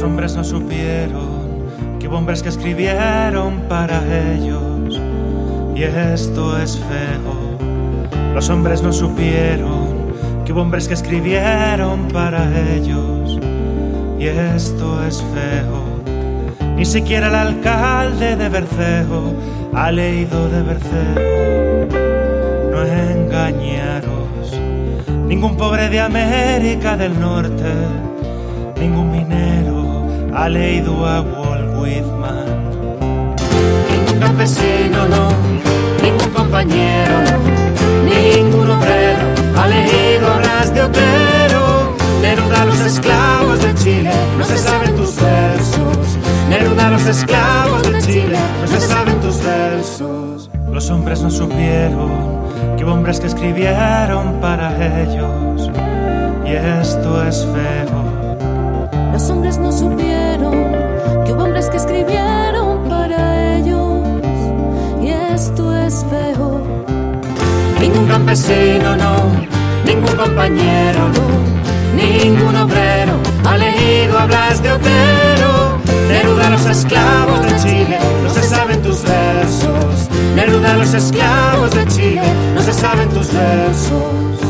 Los hombres no supieron que hubo hombres que escribieron para ellos, y esto es feo. Los hombres no supieron que hubo hombres que escribieron para ellos, y esto es feo. Ni siquiera el alcalde de Berceo ha leído de Berceo. No engañaros, ningún pobre de América del Norte, ningún minero ha leído a Walt Whitman. Ningún campesino, no, ningún compañero, no, ningún obrero ha leído obras de Otero. Neruda a los esclavos de Chile, no se saben tus versos. Neruda a los esclavos de Chile, no se saben tus versos. Los hombres no supieron que hubo hombres que escribieron para ellos, y esto es feo. Los hombres no supieron que hubo hombres que escribieron para ellos, y esto es feo. Ningún campesino, no, ningún compañero, no, ningún obrero ha leído hablas de Otero. Neruda a los esclavos de Chile, no se saben tus versos. Neruda a los esclavos de Chile, no se saben tus versos.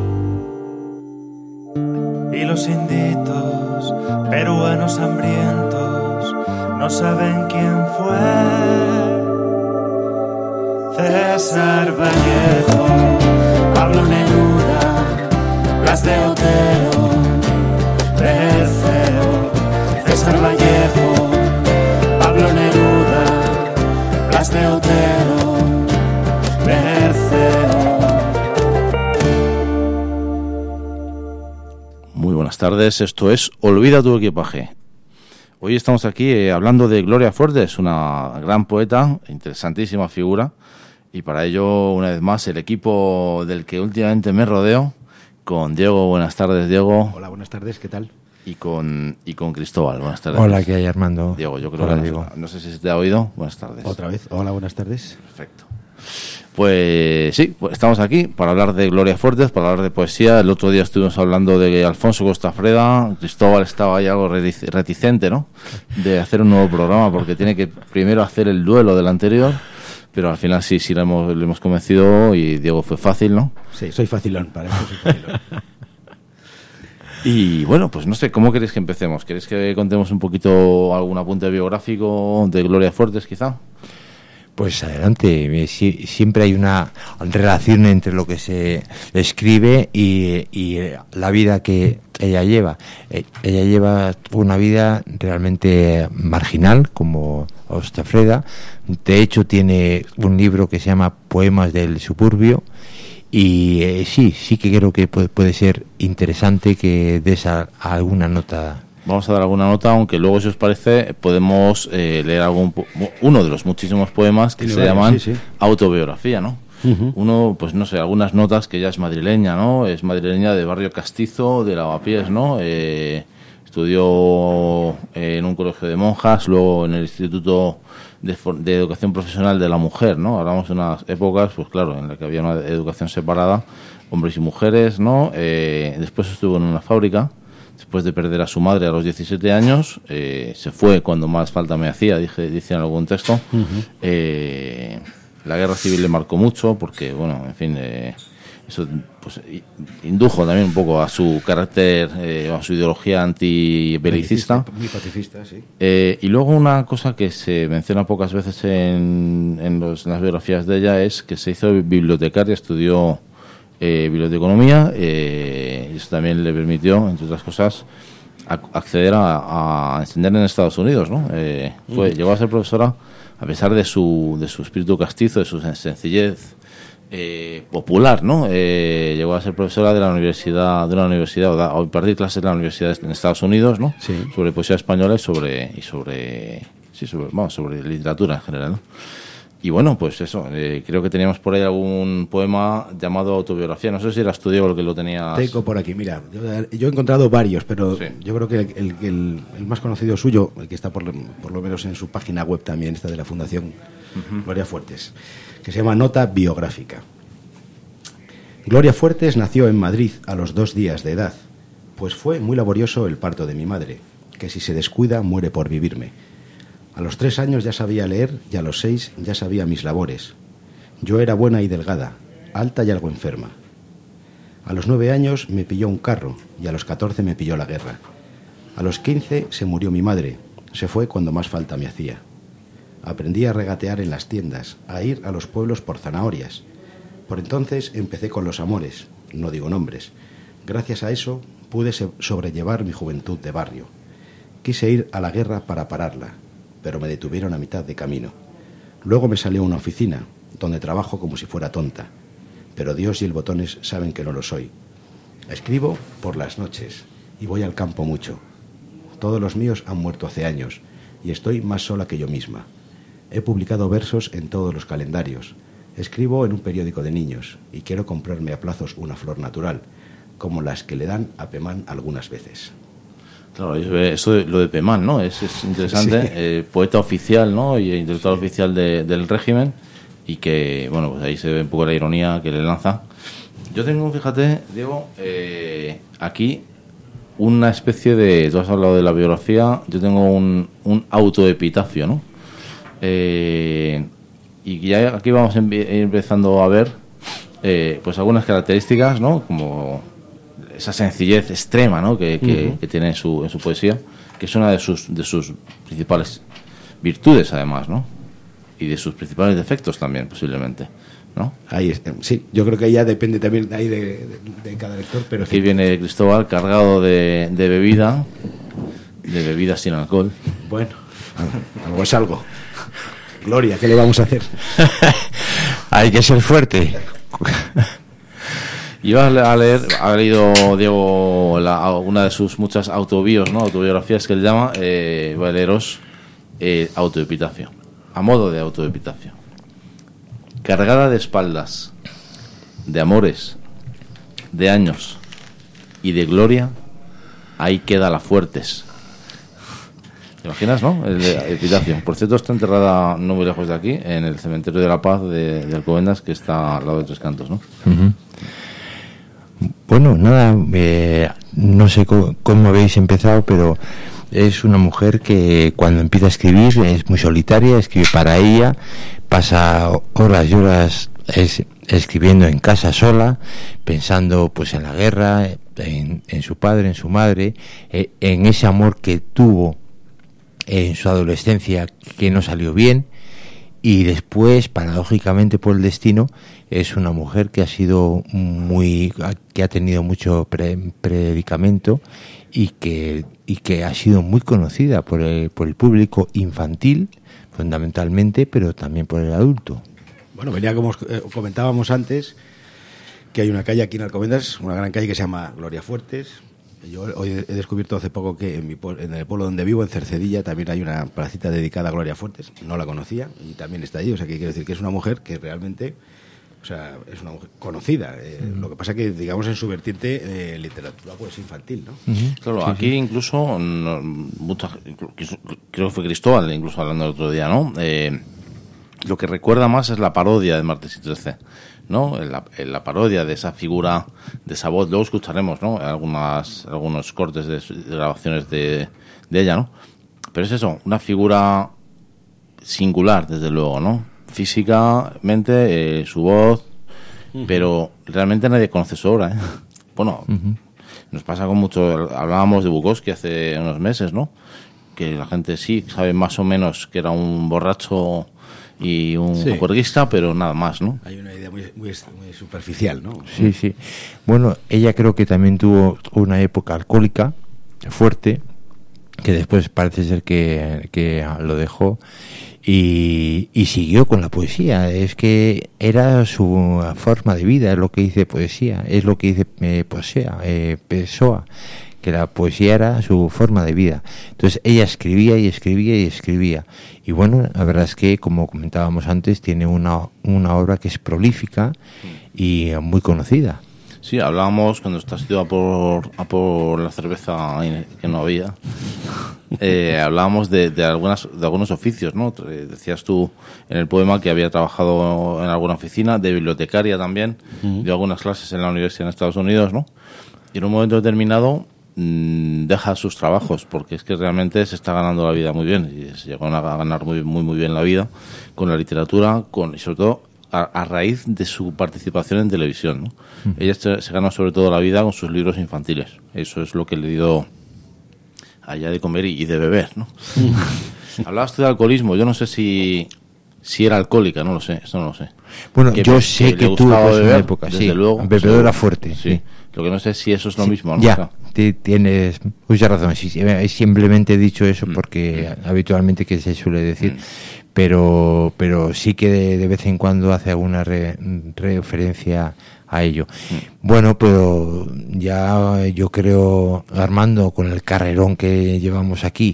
Y los inditos, peruanos hambrientos, no saben quién fue. César Vallejo, Pablo Neruda, Blas de Otero, Berceo. César Vallejo, Pablo Neruda, Blas de Otero, Berceo. Muy buenas tardes, esto es Olvida tu equipaje. Hoy estamos aquí hablando de Gloria Fuertes, una gran poeta, interesantísima figura, y para ello, una vez más, el equipo del que últimamente me rodeo, con Diego. Buenas tardes, Diego. Hola, buenas tardes, ¿qué tal? Y con Cristóbal. Buenas tardes. Hola, ¿qué hay, Armando? Diego, yo creo Hola, que Diego. No sé si se te ha oído. Buenas tardes. Otra vez, hola, buenas tardes. Perfecto. Pues sí, pues estamos aquí para hablar de Gloria Fuertes, para hablar de poesía. El otro día estuvimos hablando de Alfonso Costafreda. Cristóbal estaba ahí algo reticente, ¿no?, de hacer un nuevo programa, porque tiene que primero hacer el duelo del anterior. Pero al final sí le hemos convencido, y Diego fue fácil, ¿no? Sí, soy facilón, para eso soy facilón. Y bueno, pues no sé, ¿cómo queréis que empecemos? ¿Queréis que contemos un poquito algún apunte biográfico de Gloria Fuertes, quizá? Pues adelante, siempre hay una relación entre lo que se escribe y la vida que ella lleva. Ella lleva una vida realmente marginal, como Costafreda. De hecho, tiene un libro que se llama Poemas del Suburbio, y sí que creo que puede ser interesante que des alguna nota. Vamos a dar alguna nota, aunque luego, si os parece, podemos leer uno de los muchísimos poemas que se llaman autobiografía, ¿no? Uh-huh. Uno, pues no sé, algunas notas, que ella es madrileña, ¿no? Es madrileña de Barrio Castizo, de Lavapiés, ¿no? Estudió en un colegio de monjas, luego en el Instituto de Educación Profesional de la Mujer, ¿no? Hablamos de unas épocas, pues claro, en las que había una educación separada, hombres y mujeres, ¿no? Después estuvo en una fábrica. Después de perder a su madre a los 17 años, se fue cuando más falta me hacía, dice en algún texto. Uh-huh. La guerra civil le marcó mucho, porque, bueno, en fin, eso pues indujo también un poco a su carácter, a su ideología antibelicista. Muy pacifista, sí. Y luego una cosa que se menciona pocas veces en las biografías de ella es que se hizo bibliotecaria, estudió biblioteconomía, y eso también le permitió, entre otras cosas, acceder a enseñar en Estados Unidos, ¿no? Llegó a ser profesora, a pesar de su espíritu castizo, de su sencillez popular, ¿no? Llegó a ser profesora de una universidad, o a impartir clases de la universidad en Estados Unidos, ¿no? Sí. Sobre poesía española y sobre literatura en general, ¿no? Y bueno, pues eso, creo que teníamos por ahí algún poema llamado autobiografía. No sé si eras tú, Diego, el que lo tenías. Tengo por aquí, mira, yo he encontrado varios, pero sí, yo creo que el más conocido suyo, el que está por lo menos en su página web también, está de la Fundación uh-huh. Gloria Fuertes, que se llama Nota Biográfica. Gloria Fuertes nació en Madrid a los 2 días de edad, pues fue muy laborioso el parto de mi madre. que si se descuida muere por vivirme. A los 3 años ya sabía leer y a los 6 ya sabía mis labores. Yo era buena y delgada, alta y algo enferma. A los 9 años me pilló un carro y a los 14 me pilló la guerra. A los 15 se murió mi madre, se fue cuando más falta me hacía. Aprendí a regatear en las tiendas, a ir a los pueblos por zanahorias. Por entonces empecé con los amores, no digo nombres. Gracias a eso pude sobrellevar mi juventud de barrio. Quise ir a la guerra para pararla, pero me detuvieron a mitad de camino. Luego me salió a una oficina, donde trabajo como si fuera tonta. Pero Dios y el Botones saben que no lo soy. Escribo por las noches y voy al campo mucho. Todos los míos han muerto hace años y estoy más sola que yo misma. He publicado versos en todos los calendarios. Escribo en un periódico de niños y quiero comprarme a plazos una flor natural, como las que le dan a Pemán algunas veces. Claro, eso lo de Pemán, ¿no? Es interesante. Sí. Poeta oficial, ¿no? Y intelectual oficial del régimen. Y que, bueno, pues ahí se ve un poco la ironía que le lanza. Yo tengo, fíjate, Diego, aquí una especie de... Tú has hablado de la biografía, yo tengo un autoepitafio, ¿no? Y ya aquí vamos empezando a ver pues algunas características, ¿no? Como esa sencillez extrema, ¿no? que tiene en su poesía, que es una de sus principales virtudes, además, ¿no? Y de sus principales defectos también, posiblemente, ¿no? Ahí es, sí, yo creo que ya depende también ahí de cada lector, pero aquí viene Cristóbal cargado de bebida sin alcohol. Bueno, algo es algo. Gloria, ¿qué le vamos a hacer? Hay que ser fuerte. Iba a leer, ha leído Diego una de sus muchas autobiografías que él llama. Voy a leeros autoepitafio, a modo de autoepitafio. Cargada de espaldas, de amores, de años y de gloria, ahí queda la Fuertes. ¿Te imaginas, no? El epitafio. Por cierto, está enterrada no muy lejos de aquí, en el cementerio de la Paz de Alcobendas, que está al lado de Tres Cantos, ¿no? Uh-huh. Bueno, nada, no sé cómo habéis empezado, pero es una mujer que cuando empieza a escribir es muy solitaria, escribe para ella, pasa horas y horas escribiendo en casa sola, pensando pues en la guerra, en su padre, en su madre, en ese amor que tuvo en su adolescencia que no salió bien, y después, paradójicamente por el destino, es una mujer que ha tenido mucho predicamento y que ha sido muy conocida por el público infantil, fundamentalmente, pero también por el adulto. Bueno, venía como comentábamos antes, que hay una calle aquí en Alcobendas, una gran calle que se llama Gloria Fuertes. Yo hoy he descubierto hace poco que en el pueblo donde vivo, en Cercedilla, también hay una placita dedicada a Gloria Fuertes. No la conocía y también está allí. O sea, que quiero decir que es una mujer que realmente, o sea, es una mujer conocida. Lo que pasa que, digamos, en su vertiente literatura pues infantil, ¿no? Uh-huh. Claro, sí, aquí sí. Incluso, creo que fue Cristóbal, incluso hablando el otro día, ¿no? Lo que recuerda más es la parodia de Martes y 13. ¿No? En la parodia de esa figura, de esa voz. Luego escucharemos, ¿no? Algunos cortes de grabaciones de ella, ¿no? Pero es eso, una figura singular, desde luego, ¿no? Físicamente, su voz, pero realmente nadie conoce su obra, ¿eh? Bueno, nos pasa con mucho. Hablábamos de Bukowski hace unos meses, ¿no? Que la gente sí sabe más o menos que era un borracho y un juerguista, pero nada más, ¿no? Hay una idea muy superficial, ¿no? Sí, sí. Bueno, ella creo que también tuvo una época alcohólica fuerte, que después parece ser que lo dejó y siguió con la poesía. Es que era su forma de vida, es lo que dice poesía, es lo que dice Pessoa, que la poesía era su forma de vida. Entonces ella escribía y escribía y escribía. Y bueno, la verdad es que, como comentábamos antes, tiene una obra que es prolífica y muy conocida. Sí, hablábamos cuando estás ido a por la cerveza que no había. Hablábamos de algunos oficios, ¿no? Decías tú en el poema que había trabajado en alguna oficina, de bibliotecaria también, dio algunas clases en la universidad en Estados Unidos, ¿no? Y en un momento determinado deja sus trabajos, porque es que realmente se está ganando la vida muy bien, y se llegó a ganar muy bien la vida con la literatura, y sobre todo a raíz de su participación en televisión, ¿no? Ella se ganó sobre todo la vida con sus libros infantiles. Eso es lo que le dio allá de comer y de beber, ¿no? Hablabas tú de alcoholismo. Yo no sé si era alcohólica, no lo sé, eso no lo sé. Bueno, yo sé que tuvo una época, desde sí, luego, bebedora fuerte. Sí. Lo que no sé si eso es lo mismo, ¿no? Ya, tienes mucha razón. Sí, simplemente he dicho eso porque habitualmente que se suele decir, pero sí que de vez en cuando hace alguna referencia a ello. Bueno, pero ya yo creo, Armando, con el carrerón que llevamos aquí,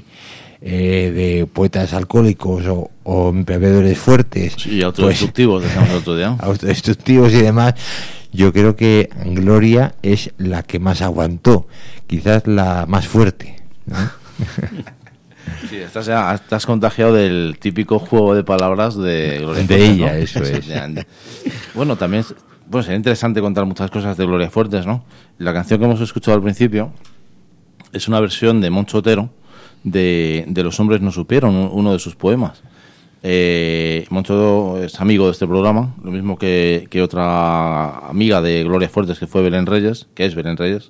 de poetas alcohólicos o bebedores fuertes, sí, autodestructivos, decíamos el otro día, autodestructivos y demás, yo creo que Gloria es la que más aguantó, quizás la más fuerte, ¿no? Sí, estás contagiado del típico juego de palabras de Gloria de Fuertes, ella, ¿no? eso es. Bueno, también sería interesante contar muchas cosas de Gloria Fuertes, ¿no? La canción que hemos escuchado al principio es una versión de Moncho Otero de Los hombres no supieron, uno de sus poemas. Moncho es amigo de este programa, lo mismo que otra amiga de Gloria Fuertes, que fue Belén Reyes, que es Belén Reyes,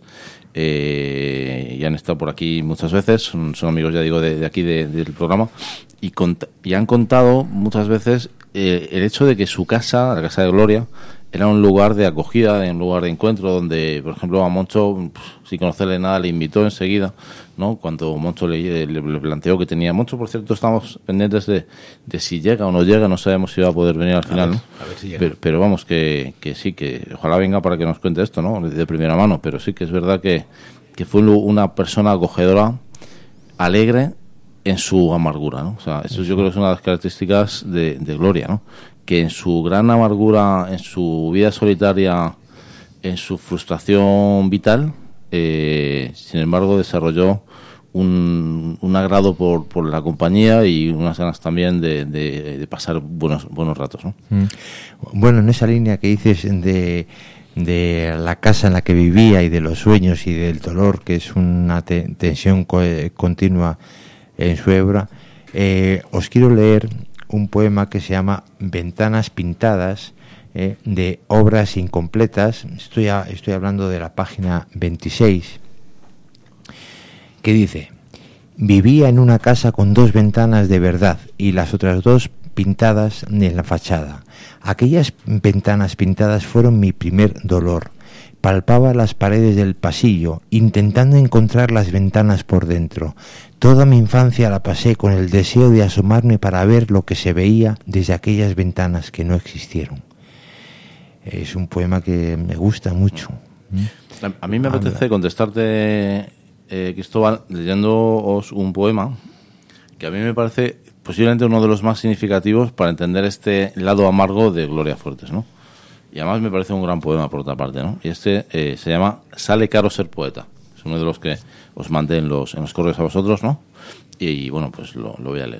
y han estado por aquí muchas veces, son amigos, ya digo, de aquí del programa, y han contado muchas veces el hecho de que su casa, la casa de Gloria, era un lugar de acogida, un lugar de encuentro, donde, por ejemplo, a Moncho, sin conocerle nada, le invitó enseguida, ¿no? Cuando Moncho le planteó que tenía... Moncho, por cierto, estamos pendientes de si llega o no llega, no sabemos si va a poder venir al final, ¿no? A ver si llega. Pero vamos, que sí, que ojalá venga para que nos cuente esto, ¿no? De primera mano, pero sí que es verdad que fue una persona acogedora, alegre en su amargura, ¿no? O sea, eso yo creo que es una de las características de Gloria, ¿no? Que en su gran amargura, en su vida solitaria, en su frustración vital, sin embargo desarrolló un agrado por la compañía y unas ganas también de pasar buenos ratos, ¿no? Bueno, en esa línea que dices de la casa en la que vivía y de los sueños y del dolor, que es una tensión continua en su obra, os quiero leer un poema que se llama Ventanas pintadas, de obras incompletas. Estoy hablando de la página 26, que dice: vivía en una casa con 2 ventanas de verdad y las otras 2 pintadas en la fachada. Aquellas ventanas pintadas fueron mi primer dolor. Palpaba las paredes del pasillo, intentando encontrar las ventanas por dentro. Toda mi infancia la pasé con el deseo de asomarme para ver lo que se veía desde aquellas ventanas que no existieron. Es un poema que me gusta mucho. A mí me apetece contestarte, Cristóbal, leyéndoos un poema que a mí me parece posiblemente uno de los más significativos para entender este lado amargo de Gloria Fuertes, ¿no? Y además me parece un gran poema, por otra parte, ¿no? Y se llama Sale caro ser poeta. Es uno de los que os mandé en los correos a vosotros, ¿no? Y bueno, pues lo voy a leer.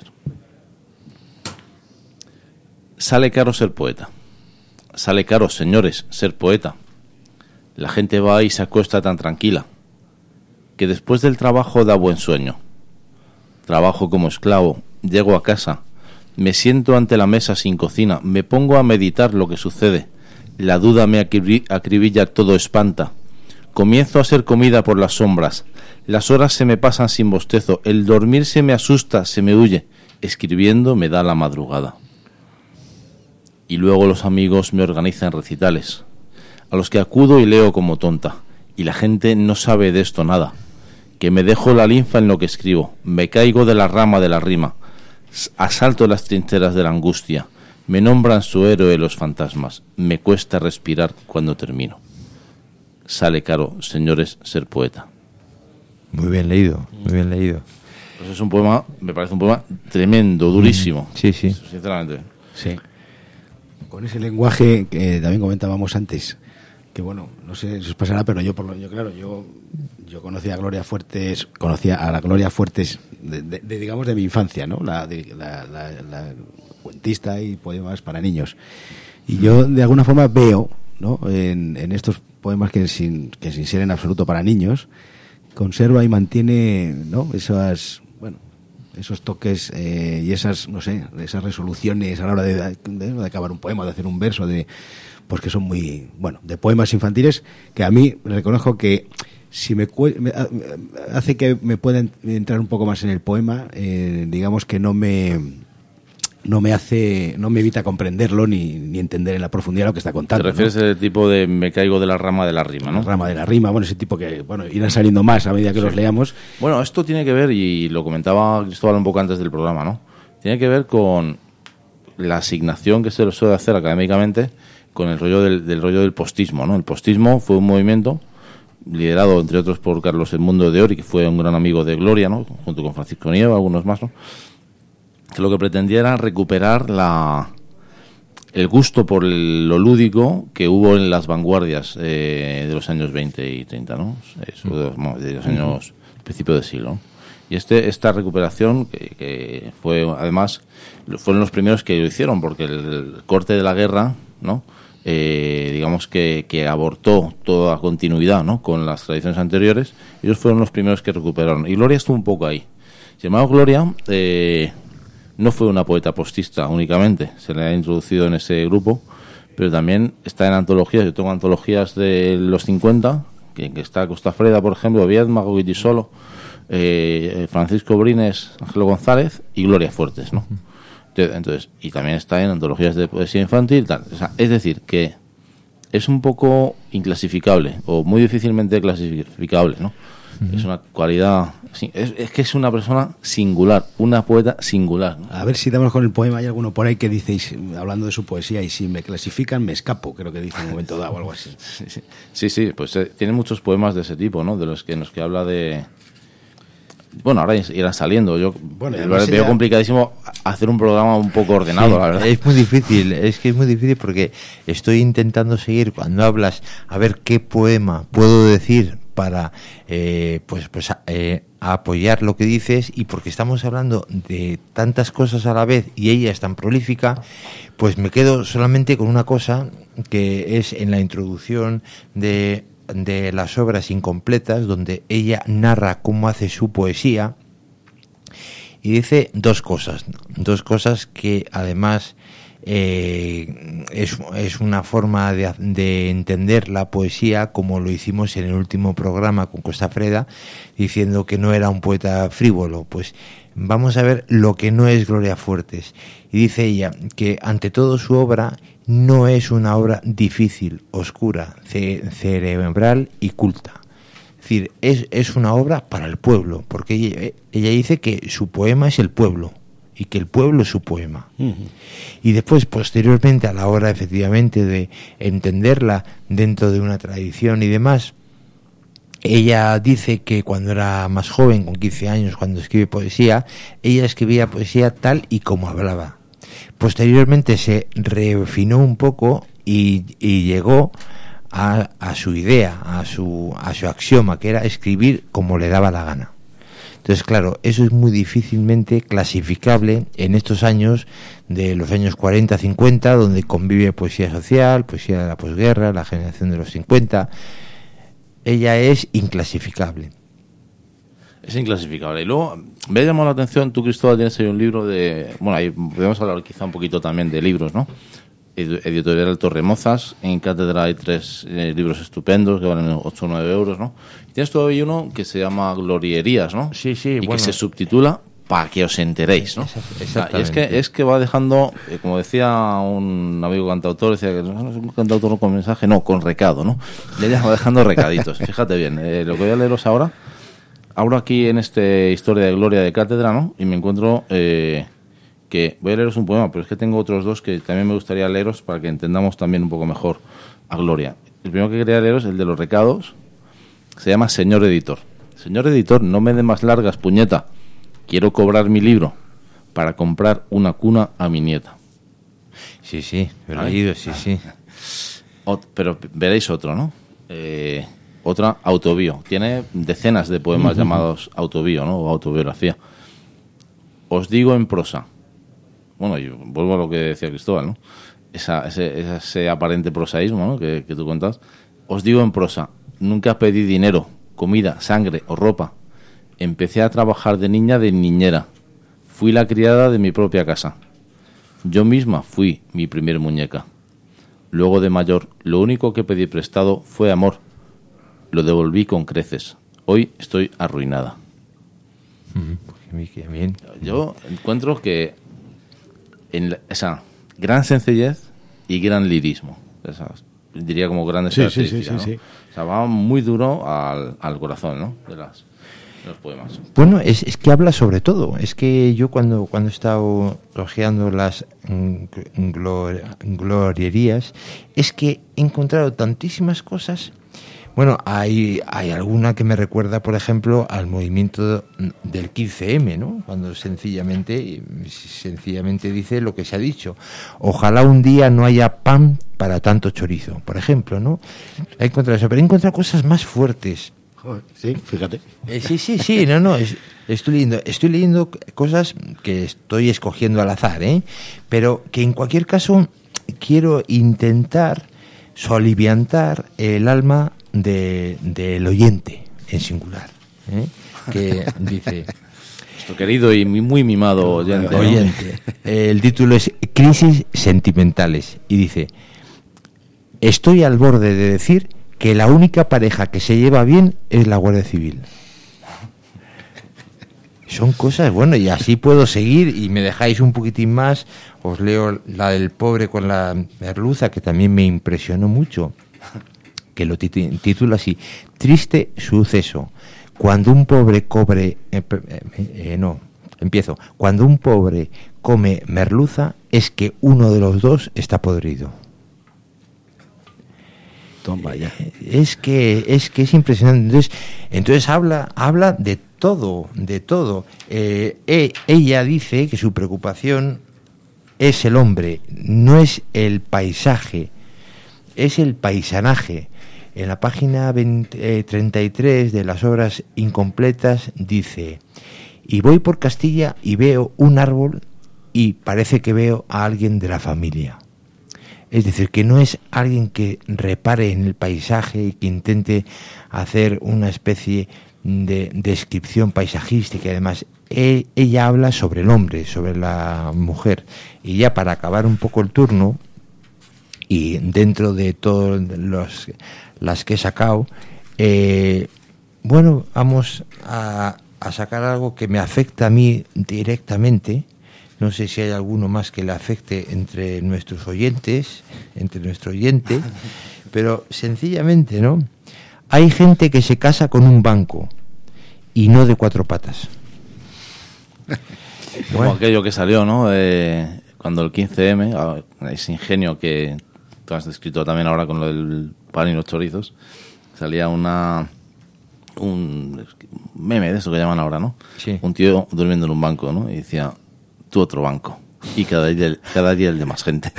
Sale caro ser poeta. Sale caro, señores, ser poeta. La gente va y se acuesta tan tranquila, que después del trabajo da buen sueño. Trabajo como esclavo, llego a casa, me siento ante la mesa sin cocina, me pongo a meditar lo que sucede. La duda me acribilla, todo espanta. Comienzo a ser comida por las sombras. Las horas se me pasan sin bostezo. El dormir se me asusta, se me huye. Escribiendo me da la madrugada. Y luego los amigos me organizan recitales, a los que acudo y leo como tonta. Y la gente no sabe de esto nada. Que me dejo la linfa en lo que escribo. Me caigo de la rama de la rima. Asalto las trincheras de la angustia. Me nombran su héroe los fantasmas. Me cuesta respirar cuando termino. Sale caro, señores, ser poeta. Muy bien leído, muy bien leído. Pues es un poema, me parece un poema tremendo, durísimo. Sí, sí. Sinceramente. Sí. Con ese lenguaje que también comentábamos antes, que bueno, no sé si os pasará, pero yo conocía a Gloria Fuertes, a la Gloria Fuertes digamos de mi infancia, ¿no? La cuentista y poemas para niños. Y yo de alguna forma veo, ¿no? En estos poemas que sin ser en absoluto para niños, conserva y mantiene, ¿no?, esos toques y esas, no sé, esas resoluciones a la hora de acabar un poema, de hacer un verso, pues que son muy, de poemas infantiles, que a mí reconozco que si hace que me pueda entrar un poco más en el poema, digamos que no me evita comprenderlo ni entender en la profundidad lo que está contando. ¿Te refieres al tipo de me caigo de la rama de la rima, no? La rama de la rima, ese tipo que, irán saliendo más a medida que los leamos. Bueno, esto tiene que ver, y lo comentaba Cristóbal un poco antes del programa, ¿no? Tiene que ver con la asignación que se le suele hacer académicamente con el rollo del rollo del postismo, ¿no? El postismo fue un movimiento liderado, entre otros, por Carlos Edmundo de Ori, que fue un gran amigo de Gloria, ¿no?, junto con Francisco Nieva, algunos más, ¿no?, que lo que pretendía era recuperar el gusto por lo lúdico que hubo en las vanguardias de los años 20 y 30, ¿no? Eso de los años principio de siglo, ¿no? Y esta recuperación, que fue, además, fueron los primeros que lo hicieron, porque el corte de la guerra, ¿no?, digamos que abortó toda continuidad, ¿no?, con las tradiciones anteriores. Ellos fueron los primeros que recuperaron. Y Gloria estuvo un poco ahí. Llamado Gloria, no fue una poeta postista únicamente, se le ha introducido en ese grupo, pero también está en antologías. Yo tengo antologías de los 50, que está Costa Freda, por ejemplo, Viedma, Guitisolo, Francisco Brines, Ángelo González y Gloria Fuertes, ¿no? Entonces, y también está en antologías de poesía infantil, tal. O sea, es decir, que es un poco inclasificable o muy difícilmente clasificable, ¿no? Es una cualidad, es que es una persona singular, una poeta singular, ¿no? A ver si damos con el poema. Hay alguno por ahí que dice, hablando de su poesía, y si me clasifican me escapo, creo que dice en un momento dado o algo así. Sí, pues tiene muchos poemas de ese tipo, ¿no? De los que habla de... Bueno, ahora irán saliendo. Yo veo complicadísimo hacer un programa un poco ordenado, la verdad. Es muy difícil, porque estoy intentando seguir cuando hablas, a ver qué poema puedo decir para apoyar lo que dices, y porque estamos hablando de tantas cosas a la vez y ella es tan prolífica, pues me quedo solamente con una cosa, que es en la introducción de las obras incompletas, donde ella narra cómo hace su poesía, y dice dos cosas que además es una forma de entender la poesía, como lo hicimos en el último programa con Costa Freda, diciendo que no era un poeta frívolo. Pues vamos a ver lo que no es Gloria Fuertes. Y dice ella que ante todo su obra no es una obra difícil, oscura, cerebral y culta. Es decir, es una obra para el pueblo, porque ella dice que su poema es el pueblo y que el pueblo es su poema. Y después, posteriormente, a la hora efectivamente de entenderla dentro de una tradición y demás, ella dice que cuando era más joven, con 15 años, cuando escribe poesía, ella escribía poesía tal y como hablaba. Posteriormente se refinó un poco y llegó a su idea, a su axioma, que era escribir como le daba la gana. Entonces, claro, eso es muy difícilmente clasificable en estos años de los años 40, 50, donde convive poesía social, poesía de la posguerra, la generación de los 50. Ella es inclasificable. Es inclasificable. Y luego me ha llamado la atención, tú, Cristóbal, tienes ahí un libro de... Bueno, ahí podemos hablar quizá un poquito también de libros, ¿no? Editorial Torremozas. En cátedra hay 3 libros estupendos que valen 8 o 9 euros, ¿no? Y tienes todavía uno que se llama Glorierías, ¿no? Sí. Y bueno, que se subtitula Para que os enteréis, ¿no? Exactamente. Y es que va dejando, como decía un amigo cantautor, decía que no es un cantautor no con mensaje, no, con recado, ¿no? Y ella va dejando recaditos. Fíjate bien, lo que voy a leeros ahora. Abro aquí en Historia de Gloria de Cátedra, ¿no? Y me encuentro que voy a leeros un poema, pero es que tengo otros 2 que también me gustaría leeros para que entendamos también un poco mejor a Gloria. El primero que quería leeros, el de los recados, se llama Señor Editor. Señor Editor, no me dé más largas, puñeta. Quiero cobrar mi libro para comprar una cuna a mi nieta. Sí, lo he leído, sí. Pero veréis otro, ¿no? Otra, autobío. Tiene decenas de poemas llamados autobío, ¿no? O autobiografía. Os digo en prosa. Bueno, yo vuelvo a lo que decía Cristóbal, ¿no? Ese aparente prosaísmo, ¿no? que tú contas. Os digo en prosa. Nunca pedí dinero comida, sangre o ropa. Empecé a trabajar de niña de niñera. Fui la criada de mi propia casa. Yo misma fui mi primer muñeca. Luego de mayor, lo único que pedí prestado fue amor. Lo devolví con creces. Hoy estoy arruinada. Qué bien. Yo encuentro que en esa gran sencillez y gran lirismo, diría como grandes características, ¿no? Sí. O sea, va muy duro al corazón, ¿no? De los poemas. Bueno, es que habla sobre todo. Es que yo cuando he estado hojeando las glorierías, es que he encontrado tantísimas cosas. Bueno, hay alguna que me recuerda, por ejemplo, al movimiento del 15M, ¿no? Cuando sencillamente dice lo que se ha dicho. Ojalá un día no haya pan para tanto chorizo, por ejemplo, ¿no? He encontrado eso, pero he encontrado cosas más fuertes. Joder, sí, fíjate. Sí, no, estoy leyendo cosas que estoy escogiendo al azar, pero que en cualquier caso quiero intentar soliviantar el alma del oyente en singular, que dice nuestro querido y muy mimado oyente, ¿no? El título es Crisis sentimentales y dice: estoy al borde de decir que la única pareja que se lleva bien es la Guardia Civil. Son cosas, bueno, y así puedo seguir, y me dejáis un poquitín más, os leo la del pobre con la merluza, que también me impresionó mucho, que lo titula así: triste suceso, cuando un pobre cuando un pobre come merluza, es que uno de los dos está podrido. Vaya. Es que es impresionante. Entonces habla de todo. Ella dice que su preocupación es el hombre, no es el paisaje, es el paisanaje. En la página 33 de las obras incompletas dice: y voy por Castilla y veo un árbol y parece que veo a alguien de la familia. Es decir, que no es alguien que repare en el paisaje y que intente hacer una especie de descripción paisajística. Además, ella habla sobre el hombre, sobre la mujer. Y ya para acabar un poco el turno, y dentro de todas las que he sacado, bueno, vamos a sacar algo que me afecta a mí directamente. No sé si hay alguno más que le afecte entre nuestro oyente, pero sencillamente, ¿no? Hay gente que se casa con un banco y no de cuatro patas. Como aquello que salió, ¿no? Cuando el 15M, ese ingenio que tú has descrito también ahora con lo del pan y los chorizos, salía un meme de eso que llaman ahora, ¿no? Sí. Un tío durmiendo en un banco, ¿no? Y decía: tu otro banco. Y cada día el de más gente.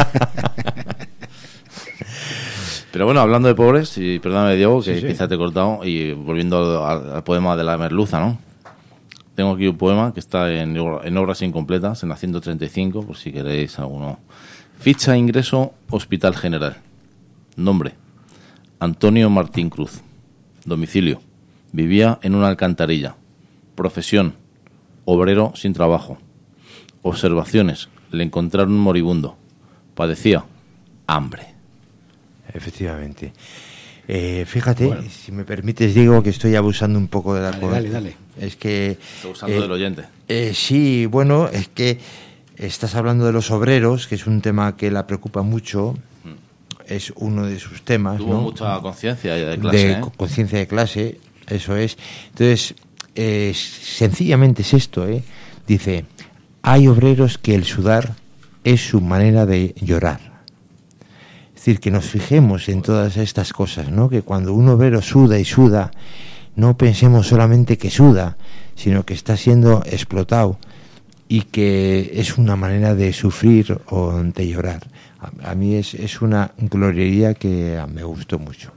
Pero bueno, hablando de pobres, y perdóname, Diego, que quizá te he cortado, y volviendo al poema de la merluza, ¿no? Tengo aquí un poema que está en obras incompletas, en la 135, por si queréis alguno. Ficha ingreso, Hospital General. Nombre: Antonio Martín Cruz. Domicilio: vivía en una alcantarilla. Profesión: obrero sin trabajo. Observaciones: le encontraron moribundo. Padecía hambre. Efectivamente. Fíjate, bueno, si me permites, digo que estoy abusando un poco de la cosa. Dale. Es que estoy abusando del oyente. Sí, bueno, es que estás hablando de los obreros, que es un tema que la preocupa mucho. Es uno de sus temas. Tuvo, ¿no?, mucha conciencia de clase. Conciencia de clase, eso es. Entonces, sencillamente es esto, Dice: hay obreros que el sudar es su manera de llorar. Es decir, que nos fijemos en todas estas cosas, ¿no? Que cuando un obrero suda y suda, no pensemos solamente que suda, sino que está siendo explotado y que es una manera de sufrir o de llorar. A mí es una gloriería que me gustó mucho.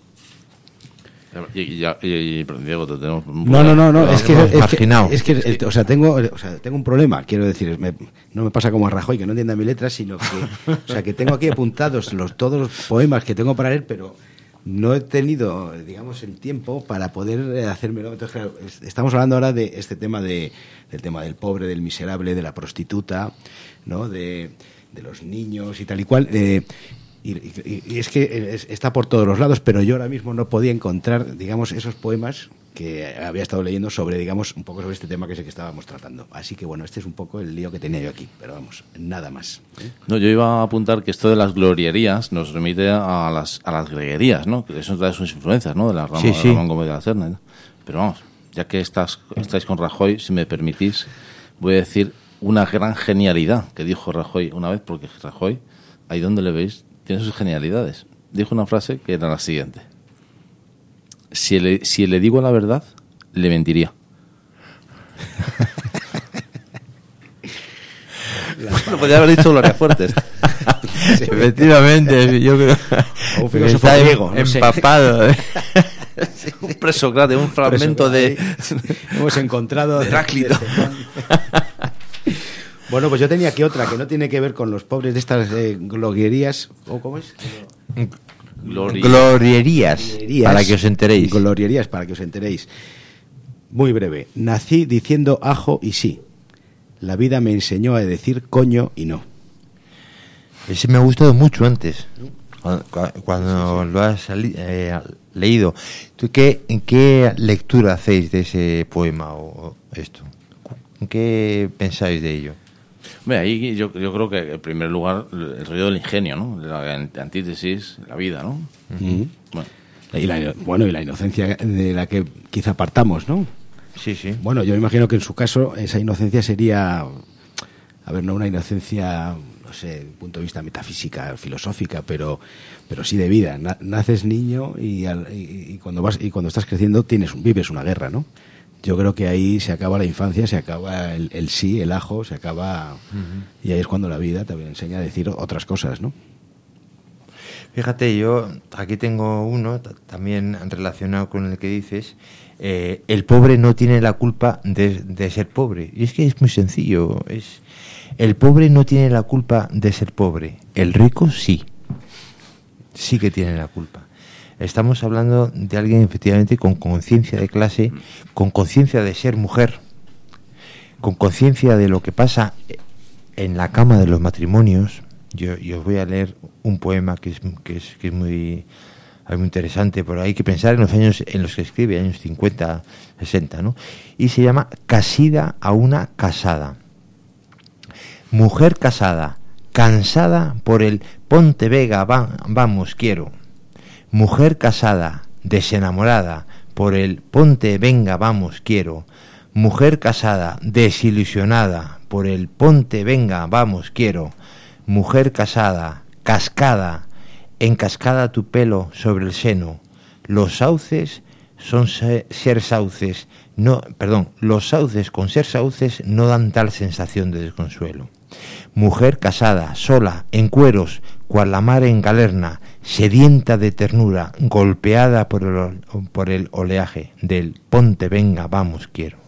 Y Diego, te tenemos no, es que o sea, tengo un problema, quiero decir, no me pasa como a Rajoy, que no entienda mi letra, sino que, o sea, que tengo aquí apuntados todos los poemas que tengo para leer, pero no he tenido, digamos, el tiempo para poder hacérmelo. Entonces, claro, estamos hablando ahora de este tema del tema del pobre, del miserable, de la prostituta, ¿no? De los niños y tal y cual. Y es que está por todos los lados, pero yo ahora mismo no podía encontrar, digamos, esos poemas que había estado leyendo sobre, digamos, un poco sobre este tema que es el que estábamos tratando. Así que, bueno, este es un poco el lío que tenía yo aquí, pero vamos, nada más. No, yo iba a apuntar que esto de las glorierías nos remite a las greguerías, ¿no? Que eso trae sus influencias, ¿no? De la rama de Ramón Gómez de la Serna, ¿no? Pero vamos, ya que estáis con Rajoy, si me permitís, voy a decir una gran genialidad que dijo Rajoy una vez, porque Rajoy, ahí donde le veis, tiene sus genialidades. Dijo una frase que era la siguiente: si le digo la verdad, le mentiría. Bueno, podría haber dicho Gloria Fuertes. Sí, efectivamente, yo creo. Un filósofo griego, no empapado. Sí, un presocrático, un fragmento de. Hemos encontrado. Heráclito. Bueno, pues yo tenía aquí otra que no tiene que ver con los pobres de estas glorierías. ¿O cómo es? Glorierías, para que os enteréis. Glorierías, para que os enteréis. Muy breve. Nací diciendo ajo y sí. La vida me enseñó a decir coño y no. Ese me ha gustado mucho antes, cuando lo has leído. ¿Tú en qué lectura hacéis de ese poema o esto? ¿En qué pensáis de ello? Hombre, ahí yo creo que en primer lugar el rollo del ingenio, ¿no? De la antítesis, la vida, ¿no? Uh-huh. Y la inocencia de la que quizá partamos, ¿no? Sí, sí. Bueno, yo me imagino que en su caso esa inocencia sería, a ver, no una inocencia, no sé, desde el punto de vista metafísica, filosófica, pero sí de vida. Naces niño y cuando estás creciendo vives una guerra, ¿no? Yo creo que ahí se acaba la infancia, se acaba el sí, el ajo, se acaba... Uh-huh. Y ahí es cuando la vida te enseña a decir otras cosas, ¿no? Fíjate, yo aquí tengo uno también relacionado con el que dices. El pobre no tiene la culpa de ser pobre. Y es que es muy sencillo. El pobre no tiene la culpa de ser pobre. El rico sí. Sí que tiene la culpa. Estamos hablando de alguien efectivamente con conciencia de clase, con conciencia de ser mujer, con conciencia de lo que pasa en la cama de los matrimonios. Yo os voy a leer un poema que es muy interesante, pero hay que pensar en los años en los que escribe, años 50, 60, ¿no? Y se llama Casida a una casada. Mujer casada, cansada por el Ponte Vega, vamos, quiero. Mujer casada, desenamorada por el Ponte Venga, vamos, quiero. Mujer casada, desilusionada por el Ponte Venga, vamos, quiero. Mujer casada, cascada, encascada tu pelo sobre el seno. Los sauces son ser sauces, los sauces con ser sauces no dan tal sensación de desconsuelo. Mujer casada, sola, en cueros, cual la mar en galerna, sedienta de ternura, golpeada por el oleaje del Ponte Venga, vamos, quiero.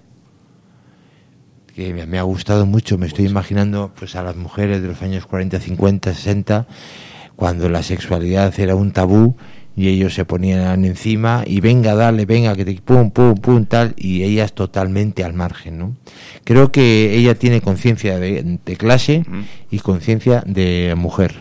Que me ha gustado mucho, me estoy imaginando pues a las mujeres de los años 40, 50, 60, cuando la sexualidad era un tabú y ellos se ponían encima y venga, dale, venga, que te pum, pum, pum, tal, y ellas totalmente al margen, ¿no? Creo que ella tiene conciencia de clase y conciencia de mujer.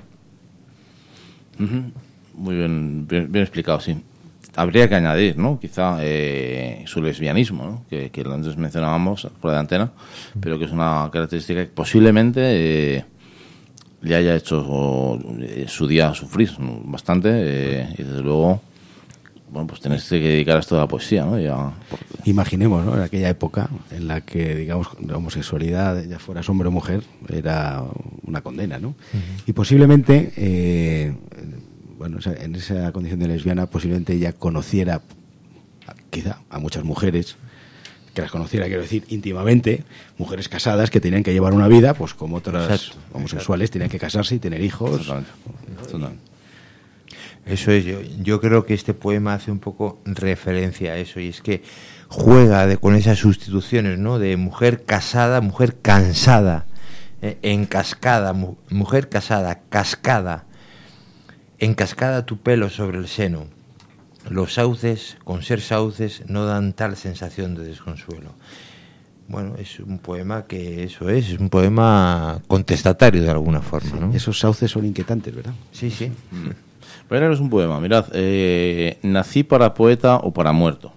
Uh-huh. Muy bien explicado, sí. Habría que añadir, ¿no? Quizá su lesbianismo, ¿no? Que antes mencionábamos por la antena, pero que es una característica que posiblemente le haya hecho su día sufrir bastante y desde luego, bueno, pues tenéis que dedicar esto a la poesía, ¿no? Imaginemos, ¿no? En aquella época en la que, digamos, la homosexualidad, ya fueras hombre o mujer, era una condena, ¿no? Uh-huh. Y posiblemente, en esa condición de lesbiana, posiblemente ella conociera, quizá, a muchas mujeres, que las conociera, quiero decir, íntimamente, mujeres casadas que tenían que llevar una vida, pues como otras homosexuales, tenían que casarse y tener hijos. Totalmente. Eso es, yo creo que este poema hace un poco referencia a eso, y es que juega con esas sustituciones, ¿no? De mujer casada, mujer cansada, encascada, mujer casada, cascada, encascada tu pelo sobre el seno. los sauces, con ser sauces, no dan tal sensación de desconsuelo. Bueno, es un poema que eso es un poema contestatario de alguna forma, ¿no? Esos sauces son inquietantes, ¿verdad? Sí, sí. Pero es un poema, mirad, nací para poeta o para muerto.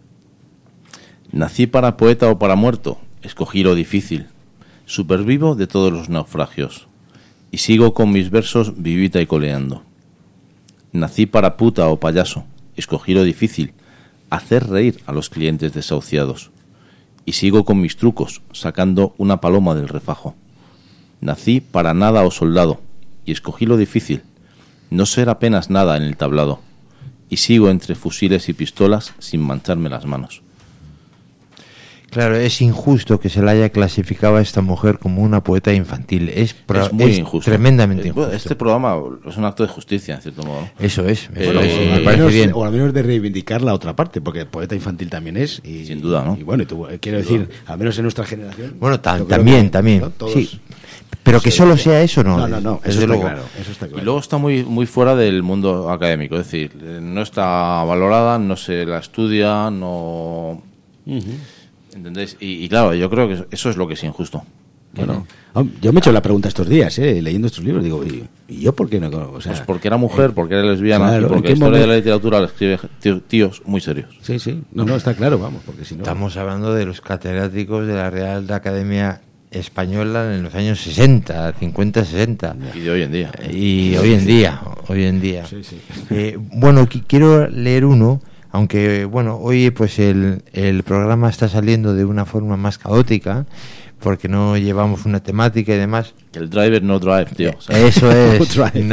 Nací para poeta o para muerto, escogí lo difícil, supervivo de todos los naufragios, y sigo con mis versos vivita y coleando. Nací para puta o payaso, escogí lo difícil, hacer reír a los clientes desahuciados, y sigo con mis trucos, sacando una paloma del refajo. Nací para nada o soldado, y escogí lo difícil, no ser apenas nada en el tablado, y sigo entre fusiles y pistolas sin mancharme las manos. Claro, es injusto que se la haya clasificado a esta mujer como una poeta infantil. Es muy injusto. Tremendamente injusto. Este programa es un acto de justicia, en cierto modo. Eso es. Bueno, me parece bien. O al menos de reivindicar la otra parte, porque poeta infantil también es. Y, sin duda, ¿no? Y bueno, quiero decir, al menos en nuestra generación. Bueno, también. ¿no? Todos, sí. Pero que solo sea eso, no. No, eso está claro. Y luego está muy fuera del mundo académico, es decir, no está valorada, no se la estudia, no... ¿Entendéis? Y claro, yo creo que eso es lo que es injusto. Bueno, yo me he hecho la pregunta estos días, leyendo estos libros, digo, ¿y yo por qué no? O sea, pues porque era mujer, porque era lesbiana, claro, y porque la historia de la literatura la escribe tíos muy serios. Sí, no, está claro, vamos, porque si no... Estamos hablando de los catedráticos de la Real Academia Española en los años 60, 50, 60. Y de hoy en día. Y hoy en día. Sí. Bueno, quiero leer uno, aunque bueno, hoy pues el programa está saliendo de una forma más caótica, porque no llevamos una temática y demás. El driver no drive, tío. Eso es.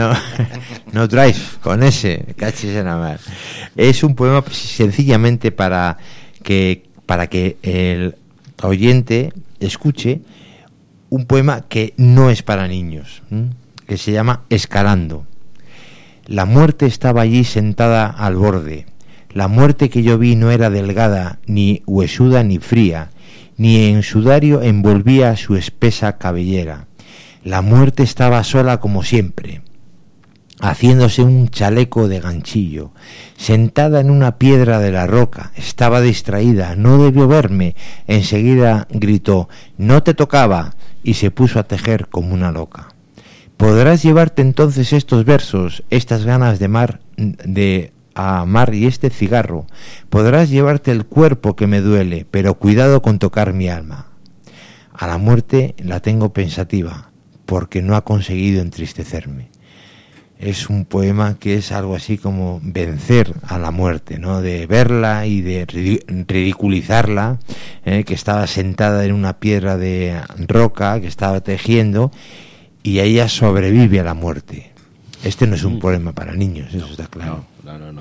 No drive, con ese, cachis en la mar. Es un poema sencillamente para que el oyente escuche un poema que no es para niños, que se llama Escalando. La muerte estaba allí sentada al borde. La muerte que yo vi no era delgada, ni huesuda ni fría, ni en sudario envolvía su espesa cabellera. La muerte estaba sola como siempre, haciéndose un chaleco de ganchillo, sentada en una piedra de la roca. Estaba distraída, no debió verme. Enseguida gritó: «No te tocaba», y se puso a tejer como una loca. Podrás llevarte entonces estos versos, estas ganas de amar y este cigarro. Podrás llevarte el cuerpo que me duele, pero cuidado con tocar mi alma. A la muerte la tengo pensativa, porque no ha conseguido entristecerme. Es un poema que es algo así como vencer a la muerte, ¿no? De verla y de ridiculizarla, que estaba sentada en una piedra de roca, que estaba tejiendo, y ella sobrevive a la muerte. Este no es un poema para niños, eso está claro. No.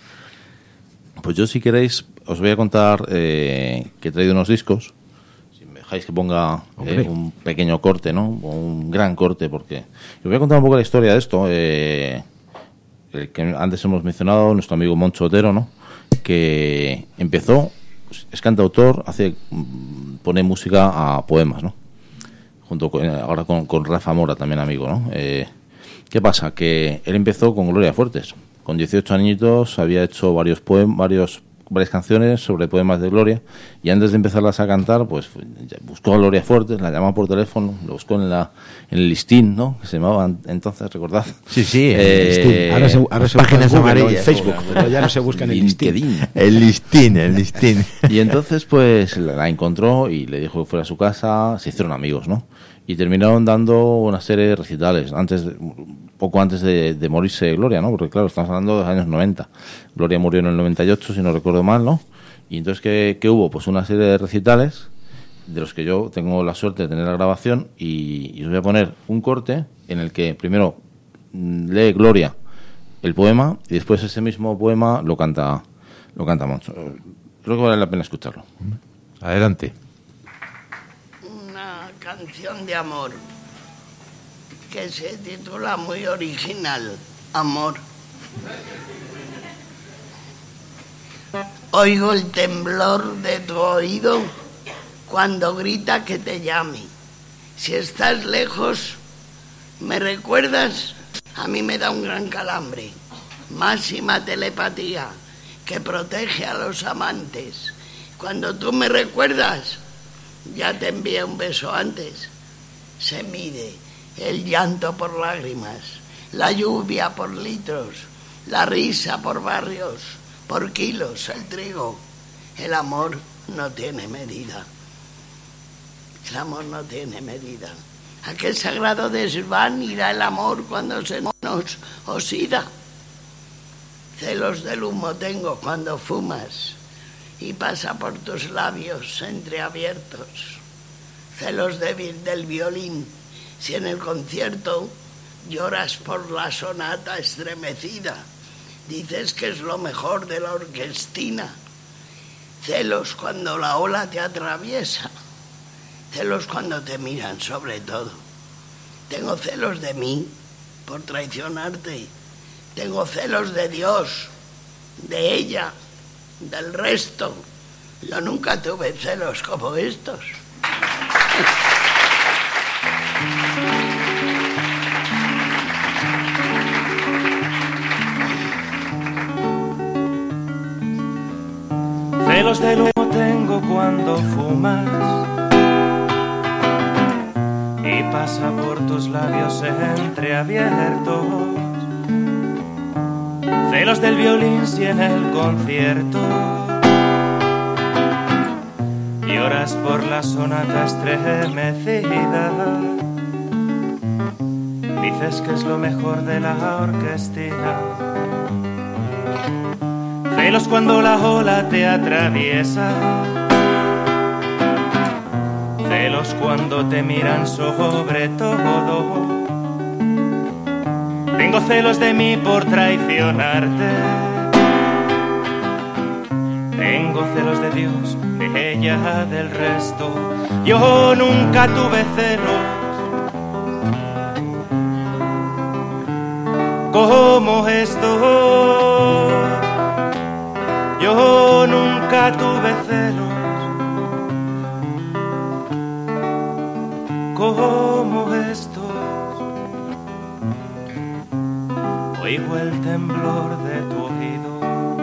Pues yo, si queréis, os voy a contar que he traído unos discos. Si me dejáis que ponga un pequeño corte, ¿no? O un gran corte, porque os voy a contar un poco la historia de esto. El que antes hemos mencionado, nuestro amigo Moncho Otero, ¿no? Que empezó, es cantautor, pone música a poemas, ¿no? Junto ahora con Rafa Mora, también amigo, ¿no? ¿Qué pasa? Que él empezó con Gloria Fuertes. Con 18 añitos había hecho varias canciones sobre poemas de Gloria, y antes de empezarlas a cantar, pues buscó a Gloria Fuertes, la llamó por teléfono, lo buscó en el listín, ¿no? Que se llamaba entonces, recordad. Sí, el listín. Ahora se páginas busca en amarillas, Facebook, pero ya no se busca en el listín. El listín. Y entonces pues la encontró y le dijo que fuera a su casa, se hicieron amigos, ¿no? Y terminaron dando una serie de recitales, poco antes de morirse Gloria, ¿no? Porque claro, estamos hablando de los años 90. Gloria murió en el 98, si no recuerdo mal, ¿no? Y entonces, ¿qué hubo? Pues una serie de recitales, de los que yo tengo la suerte de tener la grabación, y os voy a poner un corte en el que primero lee Gloria el poema, y después ese mismo poema lo canta Moncho. Creo que vale la pena escucharlo. Adelante. Canción de amor que se titula muy original, Amor. Oigo el temblor de tu oído cuando grita que te llame. Si estás lejos, ¿me recuerdas? A mí me da un gran calambre, máxima telepatía. que protege a los amantes. Cuando tú me recuerdas, ya te envié un beso antes. Se mide el llanto por lágrimas, la lluvia por litros, la risa por barrios, por kilos el trigo. El amor no tiene medida. El amor no tiene medida. ¿A qué sagrado desván irá el amor cuando se nos oxida? Celos del humo tengo cuando fumas y pasa por tus labios entreabiertos. Celos del violín si en el concierto lloras por la sonata estremecida. Dices que es lo mejor de la orquestina. Celos cuando la ola te atraviesa. Celos cuando te miran sobre todo. Tengo celos de mí por traicionarte. Tengo celos de Dios, de ella, del resto. Yo nunca tuve celos como estos. Celos del humo tengo cuando fumas y pasa por tus labios entreabiertos. Celos del violín si en el concierto lloras por la sonata estremecida. Dices que es lo mejor de la orquestina. Celos cuando la ola te atraviesa. Celos cuando te miran sobre todo. Tengo celos de mí por traicionarte. Tengo celos de Dios, de ella, del resto. Yo nunca tuve celos como estos. Yo nunca tuve celos como estos. Oigo el temblor de tu oído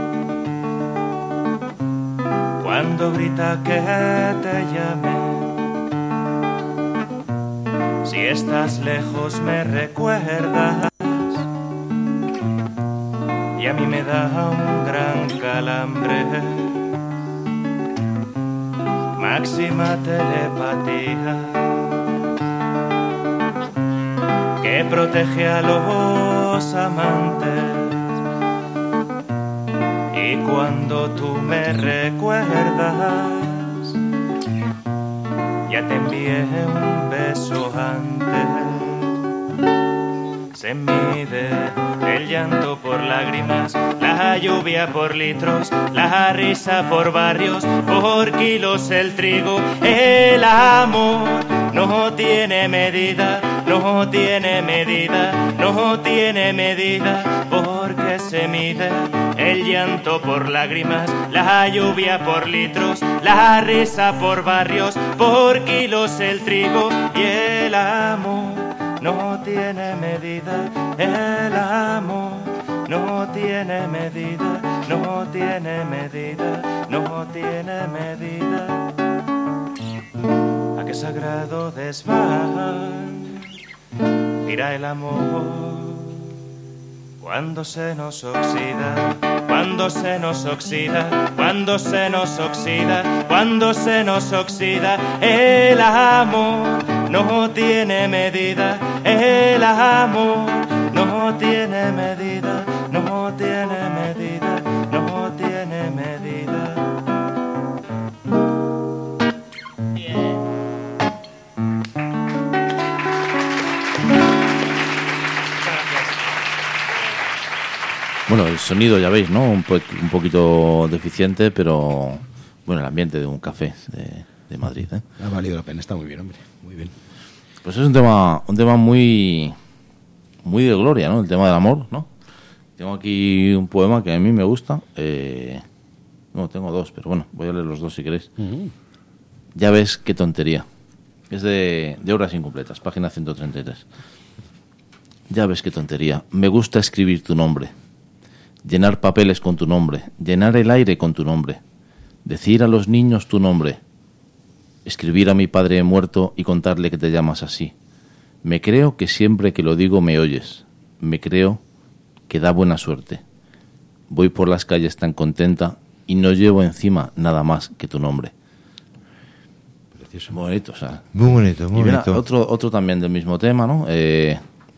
cuando grita que te llame. Si estás lejos me recuerdas y a mí me da un gran calambre. Máxima telepatía que protege a los amantes. Y cuando tú me recuerdas, ya te envié un beso antes. Se mide el llanto por lágrimas, la lluvia por litros, la risa por barrios, por kilos el trigo. El amor no tiene medida, no tiene medida, no tiene medida, porque se mide el llanto por lágrimas, la lluvia por litros, la risa por barrios, por kilos el trigo. Y el amor no tiene medida, el amor no tiene medida, no tiene medida, no tiene medida. ¿A qué sagrado desván irá el amor cuando se nos oxida? Cuando se nos oxida, cuando se nos oxida, cuando se nos oxida. El amor no tiene medida, el amor no tiene medida, no tiene medida, no tiene medida. Bueno, el sonido ya veis, ¿no? Un poquito deficiente, pero bueno, el ambiente de un café de Madrid, ¿eh? Ha valido la pena, está muy bien, hombre, muy bien. Pues es un tema muy de gloria, ¿no? El tema del amor, ¿no? Tengo aquí un poema que a mí me gusta. No, tengo dos, pero bueno, voy a leer los dos si queréis. Uh-huh. Ya ves qué tontería. Es de Horas Incompletas, página 133. Ya ves qué tontería. Me gusta escribir tu nombre. llenar papeles con tu nombre, llenar el aire con tu nombre, decir a los niños tu nombre, escribir a mi padre muerto y contarle que te llamas así. Me creo que siempre que lo digo me oyes, me creo que da buena suerte. Voy por las calles tan contenta y no llevo encima nada más que tu nombre. Precioso. Bonito, o sea. Muy bonito, muy Y mira, bonito. otro también del mismo tema, ¿no? De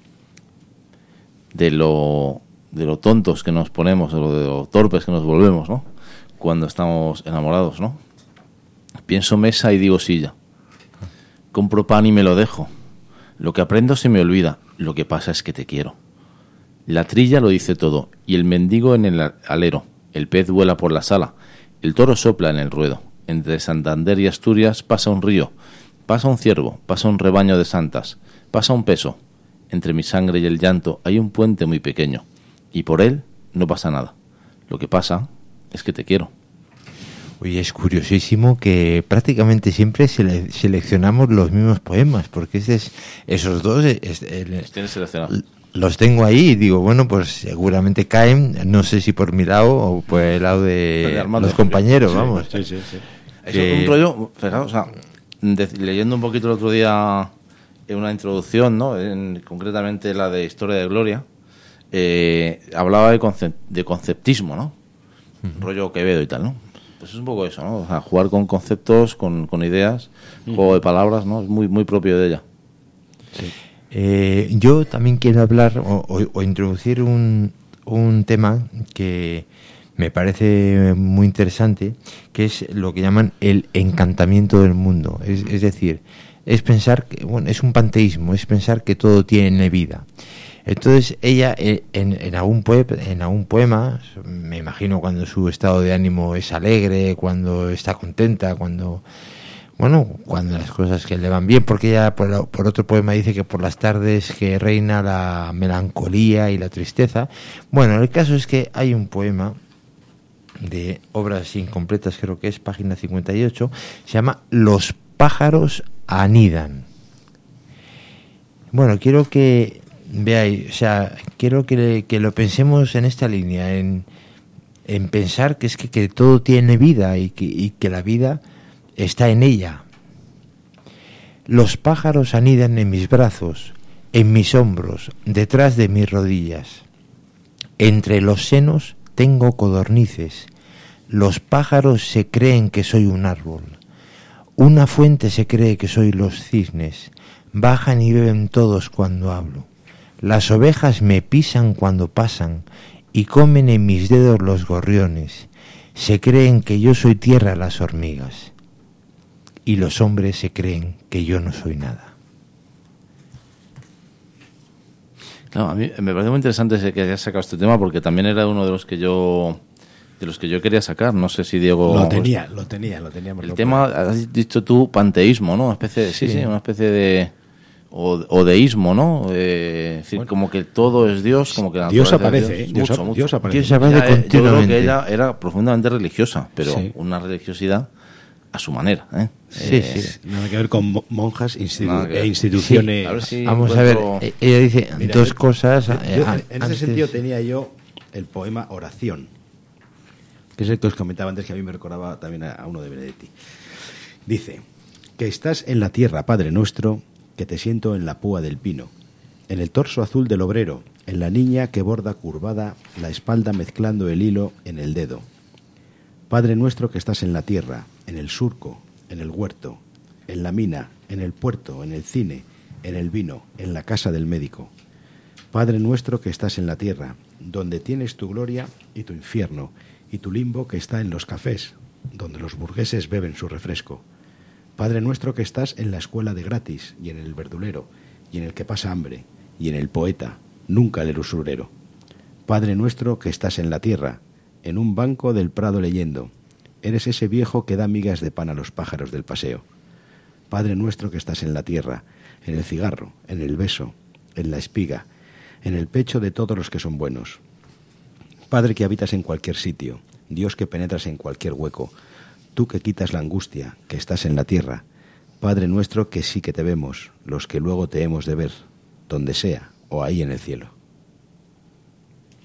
lo tontos que nos ponemos, o de lo torpes que nos volvemos, ¿no? Cuando estamos enamorados, ¿no? Pienso mesa y digo silla. Compro pan y me lo dejo. Lo que aprendo se me olvida. Lo que pasa es que te quiero. La trilla lo dice todo, y el mendigo en el alero. El pez vuela por la sala. El toro sopla en el ruedo. Entre Santander y Asturias pasa un río. Pasa un ciervo. Pasa un rebaño de santas. Pasa un peso. Entre mi sangre y el llanto hay un puente muy pequeño. Y por él no pasa nada. Lo que pasa es que te quiero. Oye, es curiosísimo que prácticamente siempre seleccionamos los mismos poemas, porque esos dos Tienes seleccionado. los tengo ahí y digo, bueno, pues seguramente caen, no sé si por mi lado o por el lado de Armando, los compañeros, Sí, vamos. sí, sí, sí. Es un rollo, fijaos, o sea, leyendo un poquito el otro día en una introducción, ¿no? Concretamente la de Historia de Gloria, hablaba de conceptismo, ¿no? Rollo Quevedo y tal, ¿no? Pues es un poco eso, ¿no? O sea, jugar con conceptos, con ideas, juego de palabras, ¿no? Es muy, muy propio de ella. Sí. Yo también quiero hablar o introducir un tema que me parece muy interesante, que es lo que llaman el encantamiento del mundo. Es decir, es pensar que, bueno, es un panteísmo, es pensar que todo tiene vida. Entonces ella en algún poema, me imagino cuando su estado de ánimo es alegre, cuando está contenta, cuando las cosas que le van bien, porque ella por otro poema dice que por las tardes que reina la melancolía y la tristeza. Bueno, el caso es que hay un poema de Obras Incompletas, creo que es página 58, se llama Los pájaros anidan. Bueno, quiero que veáis, o sea, quiero que lo pensemos en esta línea, en pensar que es que todo tiene vida y que la vida está en ella. Los pájaros anidan en mis brazos, en mis hombros, detrás de mis rodillas. Entre los senos tengo codornices. Los pájaros se creen que soy un árbol. Una fuente se cree que soy los cisnes. Bajan y beben todos cuando hablo. Las ovejas me pisan cuando pasan y comen en mis dedos los gorriones. Se creen que yo soy tierra las hormigas. Y los hombres se creen que yo no soy nada. Claro, a mí me parece muy interesante que hayas sacado este tema, porque también era uno de los que yo quería sacar. No sé si Diego... Lo tenía. El tema, has dicho tú, panteísmo, ¿no? Una especie de, sí, una especie de... O deísmo, ¿no? Es decir, bueno, como que todo es Dios, como que la Dios naturaleza aparece, es Dios. Mucho. Dios aparece Yo creo continuamente. que ella era profundamente religiosa, pero sí, una religiosidad a su manera, ¿eh? Sí. Nada que ver con monjas e instituciones. Sí. A ver si vamos a ver, ella dice dos cosas. En ese sentido tenía yo el poema Oración, que es el que os comentaba antes, que a mí me recordaba también a uno de Benedetti. Dice: que estás en la tierra, Padre nuestro, que te siento en la púa del pino, en el torso azul del obrero, en la niña que borda curvada, la espalda mezclando el hilo en el dedo. Padre nuestro que estás en la tierra, en el surco, en el huerto, en la mina, en el puerto, en el cine, en el vino, en la casa del médico. Padre nuestro que estás en la tierra, donde tienes tu gloria y tu infierno, y tu limbo que está en los cafés, donde los burgueses beben su refresco. Padre nuestro que estás en la escuela de gratis, y en el verdulero, y en el que pasa hambre, y en el poeta, nunca el usurero. Padre nuestro que estás en la tierra, en un banco del prado leyendo, eres ese viejo que da migas de pan a los pájaros del paseo. Padre nuestro que estás en la tierra, en el cigarro, en el beso, en la espiga, en el pecho de todos los que son buenos. Padre que habitas en cualquier sitio, Dios que penetras en cualquier hueco, tú que quitas la angustia, que estás en la tierra, Padre nuestro que sí que te vemos, los que luego te hemos de ver, donde sea o ahí en el cielo.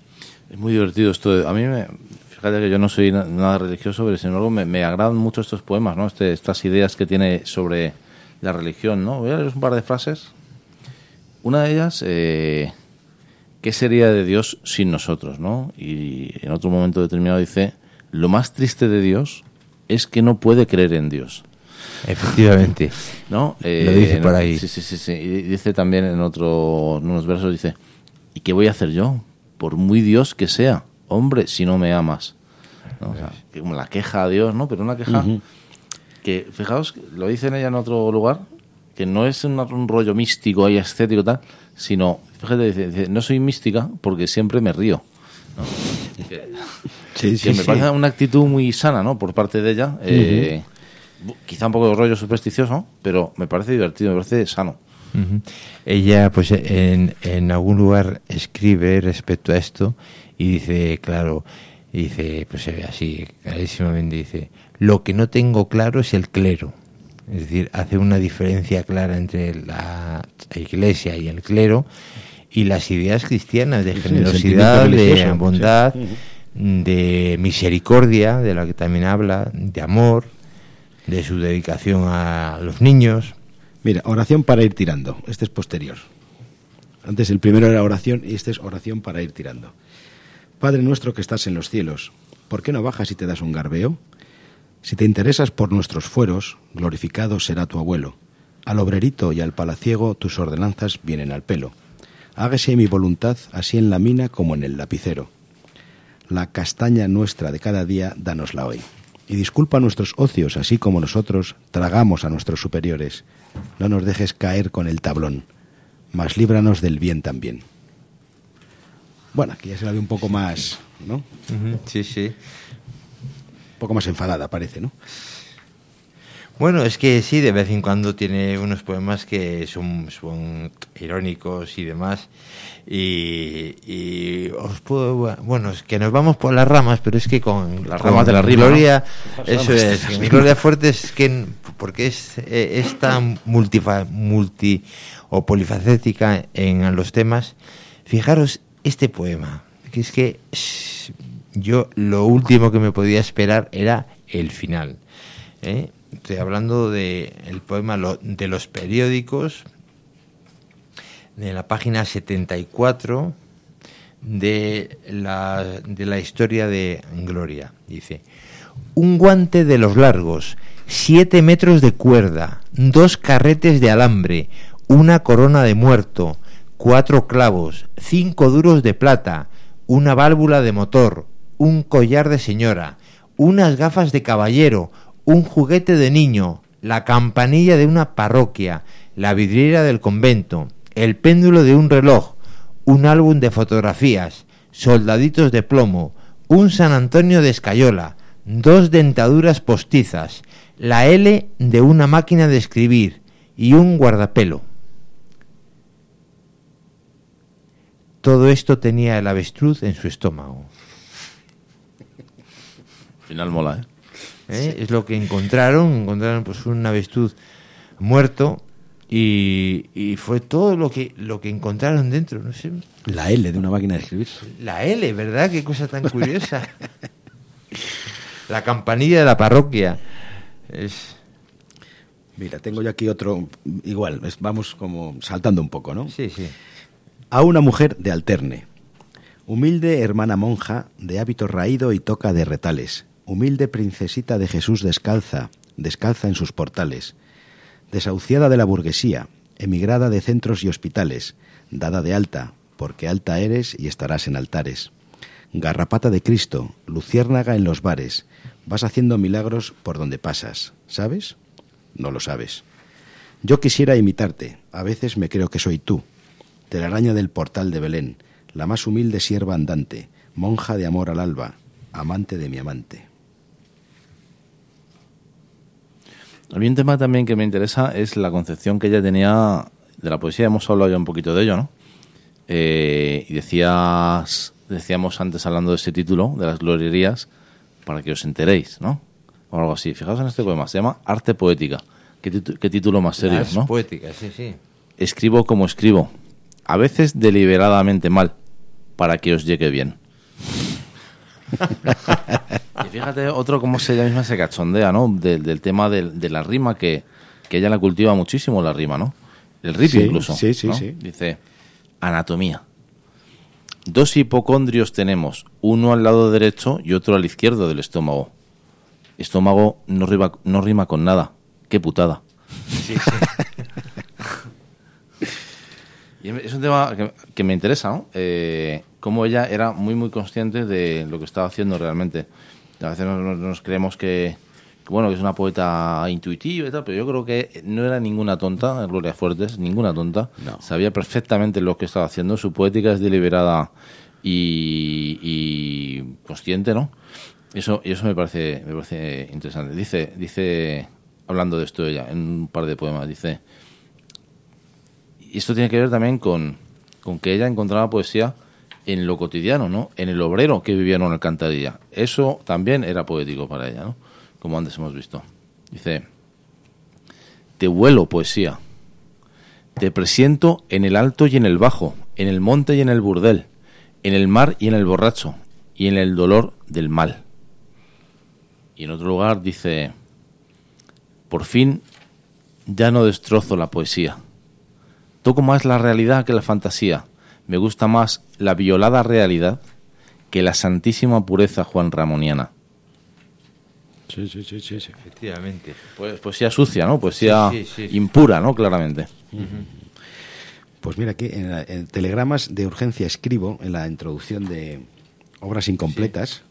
Es muy divertido esto. Fíjate que yo no soy nada religioso, pero sin embargo me agradan mucho estos poemas, ¿no? Estas ideas que tiene sobre la religión, ¿no? Voy a leer un par de frases. Una de ellas, ¿qué sería de Dios sin nosotros, no? Y en otro momento determinado dice, lo más triste de Dios es que no puede creer en Dios. Efectivamente. ¿No? Lo dice por ahí. Sí. Y dice también en unos versos, dice, ¿y qué voy a hacer yo? Por muy Dios que sea, hombre, si no me amas. ¿No? O sea, como la queja a Dios, ¿no? Pero una queja que, fijaos, lo dice ella en otro lugar, que no es un rollo místico ahí, estético tal, sino, fíjate, dice, no soy mística porque siempre me río, ¿no? que me parece una actitud muy sana, ¿no? Por parte de ella, quizá un poco de rollo supersticioso, pero me parece divertido, me parece sano. Ella, pues, en algún lugar escribe respecto a esto y dice, claro, pues así, clarísimamente dice, lo que no tengo claro es el clero. Es decir, hace una diferencia clara entre la iglesia y el clero y las ideas cristianas de generosidad, de bondad, de misericordia, de la que también habla, de amor, de su dedicación a los niños. Mira, oración para ir tirando. Este es posterior. Antes el primero era oración y este es oración para ir tirando. Padre nuestro que estás en los cielos, ¿por qué no bajas y te das un garbeo? Si te interesas por nuestros fueros, glorificado será tu abuelo. Al obrerito y al palaciego tus ordenanzas vienen al pelo. Hágase mi voluntad así en la mina como en el lapicero. La castaña nuestra de cada día, dánosla hoy. Y disculpa nuestros ocios, así como nosotros tragamos a nuestros superiores. No nos dejes caer con el tablón, mas líbranos del bien también. Bueno, aquí ya se la ve un poco más, ¿no? Sí. Un poco más enfadada, parece, ¿no? Bueno, es que sí, de vez en cuando tiene unos poemas que son irónicos y demás. Y os puedo... Bueno, es que nos vamos por las ramas, pero es que con las ramas de la rima, Gloria, ¿no? Eso es, mi Gloria Fuerte es que... Porque es tan o polifacética en los temas. Fijaros este poema, que es que yo lo último que me podía esperar era el final. Estoy hablando de el poema de los periódicos, de la página 74 de la historia de Gloria. Dice: un guante de los largos, 7 metros de cuerda, 2 carretes de alambre, una corona de muerto, 4 clavos, 5 duros de plata, una válvula de motor, un collar de señora, unas gafas de caballero, un juguete de niño, la campanilla de una parroquia, la vidriera del convento, el péndulo de un reloj, un álbum de fotografías, soldaditos de plomo, un San Antonio de escayola, 2 dentaduras postizas, la L de una máquina de escribir y un guardapelo. Todo esto tenía el avestruz en su estómago. Al final mola, Sí. Es lo que encontraron pues un avestruz muerto y fue todo lo que encontraron dentro, no sé. La L de una máquina de escribir. La L, ¿verdad? Qué cosa tan curiosa. La campanilla de la parroquia. Mira, tengo yo aquí otro, igual, vamos como saltando un poco, ¿no? Sí. A una mujer de Alterne. Humilde hermana monja, de hábito raído y toca de retales. Humilde princesita de Jesús descalza en sus portales. Desahuciada de la burguesía, emigrada de centros y hospitales, dada de alta, porque alta eres y estarás en altares. Garrapata de Cristo, luciérnaga en los bares, vas haciendo milagros por donde pasas, ¿sabes? No lo sabes. Yo quisiera imitarte, a veces me creo que soy tú, telaraña del portal de Belén, la más humilde sierva andante, monja de amor al alba, amante de mi amante. A mí un tema también que me interesa es la concepción que ella tenía de la poesía. Hemos hablado ya un poquito de ello, ¿no? Y decíamos antes, hablando de ese título, de las glorierías, para que os enteréis, ¿no? O algo así. Fijaos en este poema, se llama Arte Poética. ¿Qué título más serio, Las ¿no? poéticas, sí. Escribo como escribo, a veces deliberadamente mal, para que os llegue bien. Y fíjate, otro como ella misma se cachondea, ¿no? Del tema de la rima, que ella la cultiva muchísimo, la rima, ¿no? El ripio incluso. Sí. ¿no? Dice, anatomía. 2 hipocondrios tenemos, uno al lado derecho y otro al izquierdo del estómago. Estómago no rima con nada. Qué putada. Sí. Y es un tema que me interesa, ¿no? Cómo ella era muy, muy consciente de lo que estaba haciendo realmente. A veces nos creemos que es una poeta intuitiva y tal, pero yo creo que no era ninguna tonta, Gloria Fuertes, ninguna tonta. No. Sabía perfectamente lo que estaba haciendo. Su poética es deliberada y consciente, ¿no? Eso me parece interesante. Dice, hablando de esto ella, en un par de poemas, dice... Y esto tiene que ver también con que ella encontraba poesía en lo cotidiano, ¿no? En el obrero que vivía en una alcantarilla. Eso también era poético para ella, ¿no? Como antes hemos visto. Dice, te huelo, poesía. Te presiento en el alto y en el bajo, en el monte y en el burdel, en el mar y en el borracho, y en el dolor del mal. Y en otro lugar dice, por fin ya no destrozo la poesía. Toco más la realidad que la fantasía. Me gusta más la violada realidad que la santísima pureza juanramoniana. Sí. Efectivamente. Pues poesía sucia, ¿no? Poesía Sí. impura, ¿no? Claramente. Pues mira, aquí en Telegramas de Urgencia escribo, en la introducción de Obras Incompletas,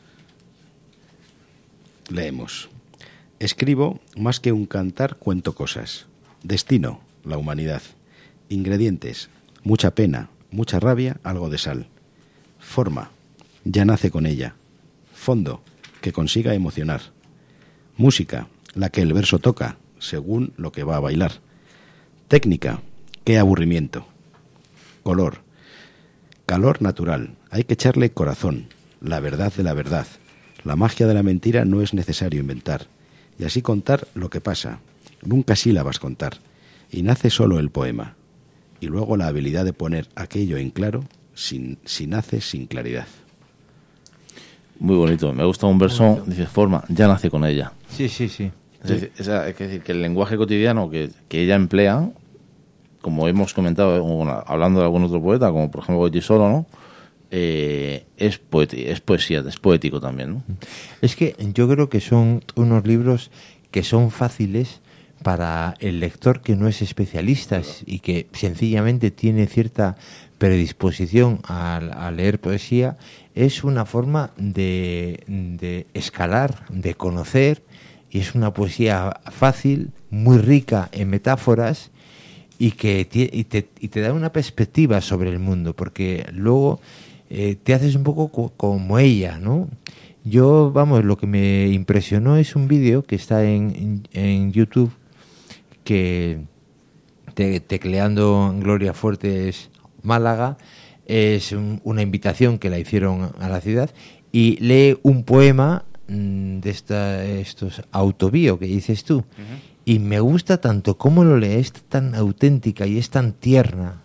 leemos: escribo más que un cantar, cuento cosas. Destino, la humanidad. Ingredientes, mucha pena, mucha rabia, algo de sal. Forma, ya nace con ella. Fondo, que consiga emocionar. Música, la que el verso toca, según lo que va a bailar. Técnica, qué aburrimiento. Color, calor natural, hay que echarle corazón, la verdad de la verdad. La magia de la mentira no es necesario inventar. Y así contar lo que pasa, nunca sílabas contar. Y nace solo el poema. Y luego la habilidad de poner aquello en claro, si nace sin claridad. Muy bonito. Me gusta un verso, dice, forma, ya nace con ella. Sí. Es decir, que el lenguaje cotidiano que ella emplea, como hemos comentado, hablando de algún otro poeta, como por ejemplo Goitisolo, ¿no? Es poesía, es poético también, ¿no? Es que yo creo que son unos libros que son fáciles para el lector que no es especialista y que sencillamente tiene cierta predisposición a leer poesía. Es una forma de escalar, de conocer, y es una poesía fácil, muy rica en metáforas y que te da una perspectiva sobre el mundo, porque luego te haces un poco como ella, ¿no? Yo, lo que me impresionó es un vídeo que está en YouTube, que tecleando Gloria Fuertes Málaga, es una invitación que la hicieron a la ciudad, y lee un poema de estos autobío que dices tú. Y me gusta tanto cómo lo lee, es tan auténtica y es tan tierna,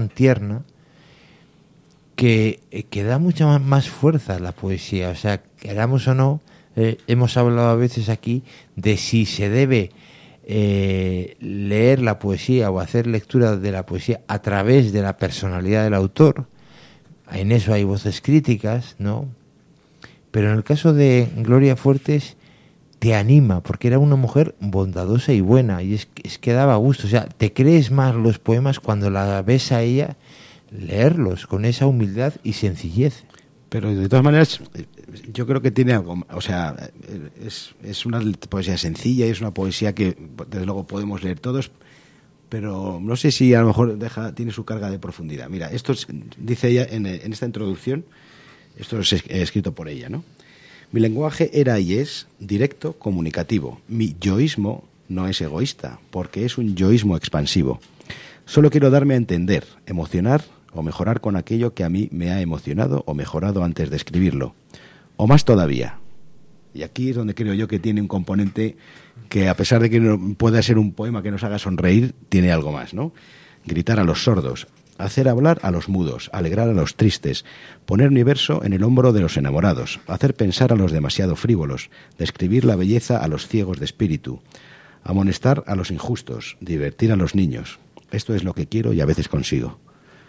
que da mucha más fuerza a la poesía. O sea, queramos o no, hemos hablado a veces aquí de si se debe leer la poesía o hacer lectura de la poesía a través de la personalidad del autor. En eso hay voces críticas, ¿no? Pero en el caso de Gloria Fuertes te anima, porque era una mujer bondadosa y buena, y es que daba gusto. O sea, te crees más los poemas cuando la ves a ella leerlos con esa humildad y sencillez. Pero de todas maneras, yo creo que tiene algo, o sea, es una poesía sencilla y es una poesía que desde luego podemos leer todos, pero no sé si a lo mejor tiene su carga de profundidad. Mira, esto dice ella en esta introducción, esto es escrito por ella, ¿no? Mi lenguaje era y es directo, comunicativo. Mi yoísmo no es egoísta, porque es un yoísmo expansivo. Solo quiero darme a entender, emocionar o mejorar con aquello que a mí me ha emocionado o mejorado antes de escribirlo. O más todavía. Y aquí es donde creo yo que tiene un componente que, a pesar de que no pueda ser un poema que nos haga sonreír, tiene algo más, ¿no? Gritar a los sordos, hacer hablar a los mudos, alegrar a los tristes, poner mi verso en el hombro de los enamorados, hacer pensar a los demasiado frívolos, describir la belleza a los ciegos de espíritu, amonestar a los injustos, divertir a los niños. Esto es lo que quiero y a veces consigo.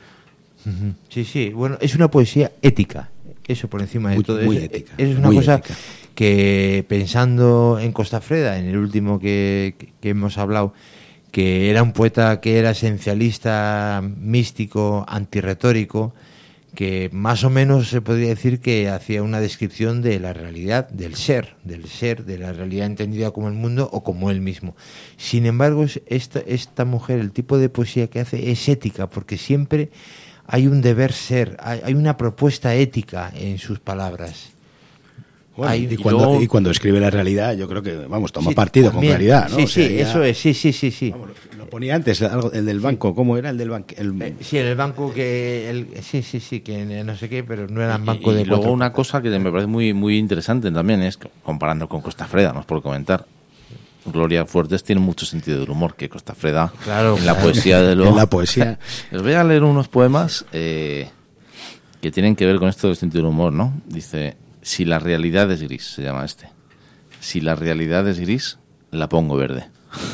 Sí, sí, bueno, es una poesía ética, eso por encima de todo. Muy ética. Es una muy cosa ética. Que, pensando en Costafreda, en el último que hemos hablado, que era un poeta que era esencialista, místico, antirretórico, que más o menos se podría decir que hacía una descripción de la realidad, del ser, de la realidad entendida como el mundo o como él mismo. Sin embargo, esta mujer, el tipo de poesía que hace es ética, porque siempre hay un deber ser, hay una propuesta ética en sus palabras. Bueno, y cuando escribe la realidad, yo creo que, vamos, toma partido también, con claridad, ¿no? Sí, o sea, sí, eso es, sí. Vamos, lo ponía antes, el del banco, ¿cómo era el del banco? Sí, en el banco sí, que no sé qué, pero no era un banco de... Y luego una cosa que me parece muy, muy interesante también es, comparando con Costafreda, no es por comentar, Gloria Fuertes tiene mucho sentido del humor que Costafreda, claro, en la poesía de lo... En la poesía. Les voy a leer unos poemas que tienen que ver con esto del sentido del humor, ¿no? Dice... Si la realidad es gris, se llama este. Si la realidad es gris, la pongo verde.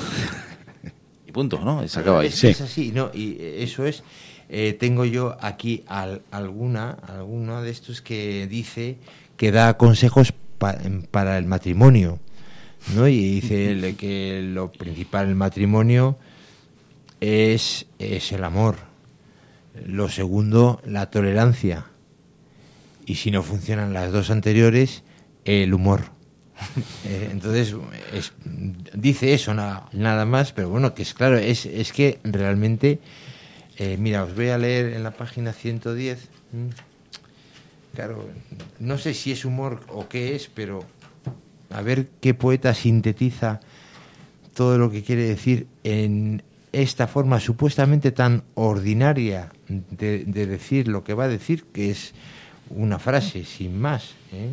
Y punto, ¿no? Y se acaba ahí. Es así, ¿no? Y eso es... tengo yo aquí alguna de estos que dice que da consejos para el matrimonio, ¿no? Y dice que lo principal del matrimonio es el amor. Lo segundo, la tolerancia. Y si no funcionan las dos anteriores, el humor. Entonces, dice eso, nada más, pero bueno, que es claro, es que realmente, mira, os voy a leer en la página 110, claro, no sé si es humor o qué es, pero a ver qué poeta sintetiza todo lo que quiere decir en esta forma supuestamente tan ordinaria de decir lo que va a decir, que es una frase sin más, ¿eh?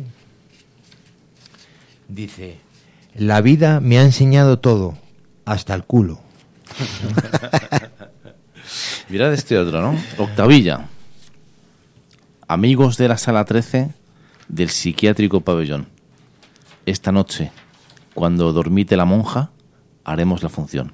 Dice: la vida me ha enseñado todo, hasta el culo. Mirad este otro, ¿no? Octavilla. Amigos de la sala 13 del psiquiátrico pabellón. Esta noche, cuando dormite la monja, haremos la función.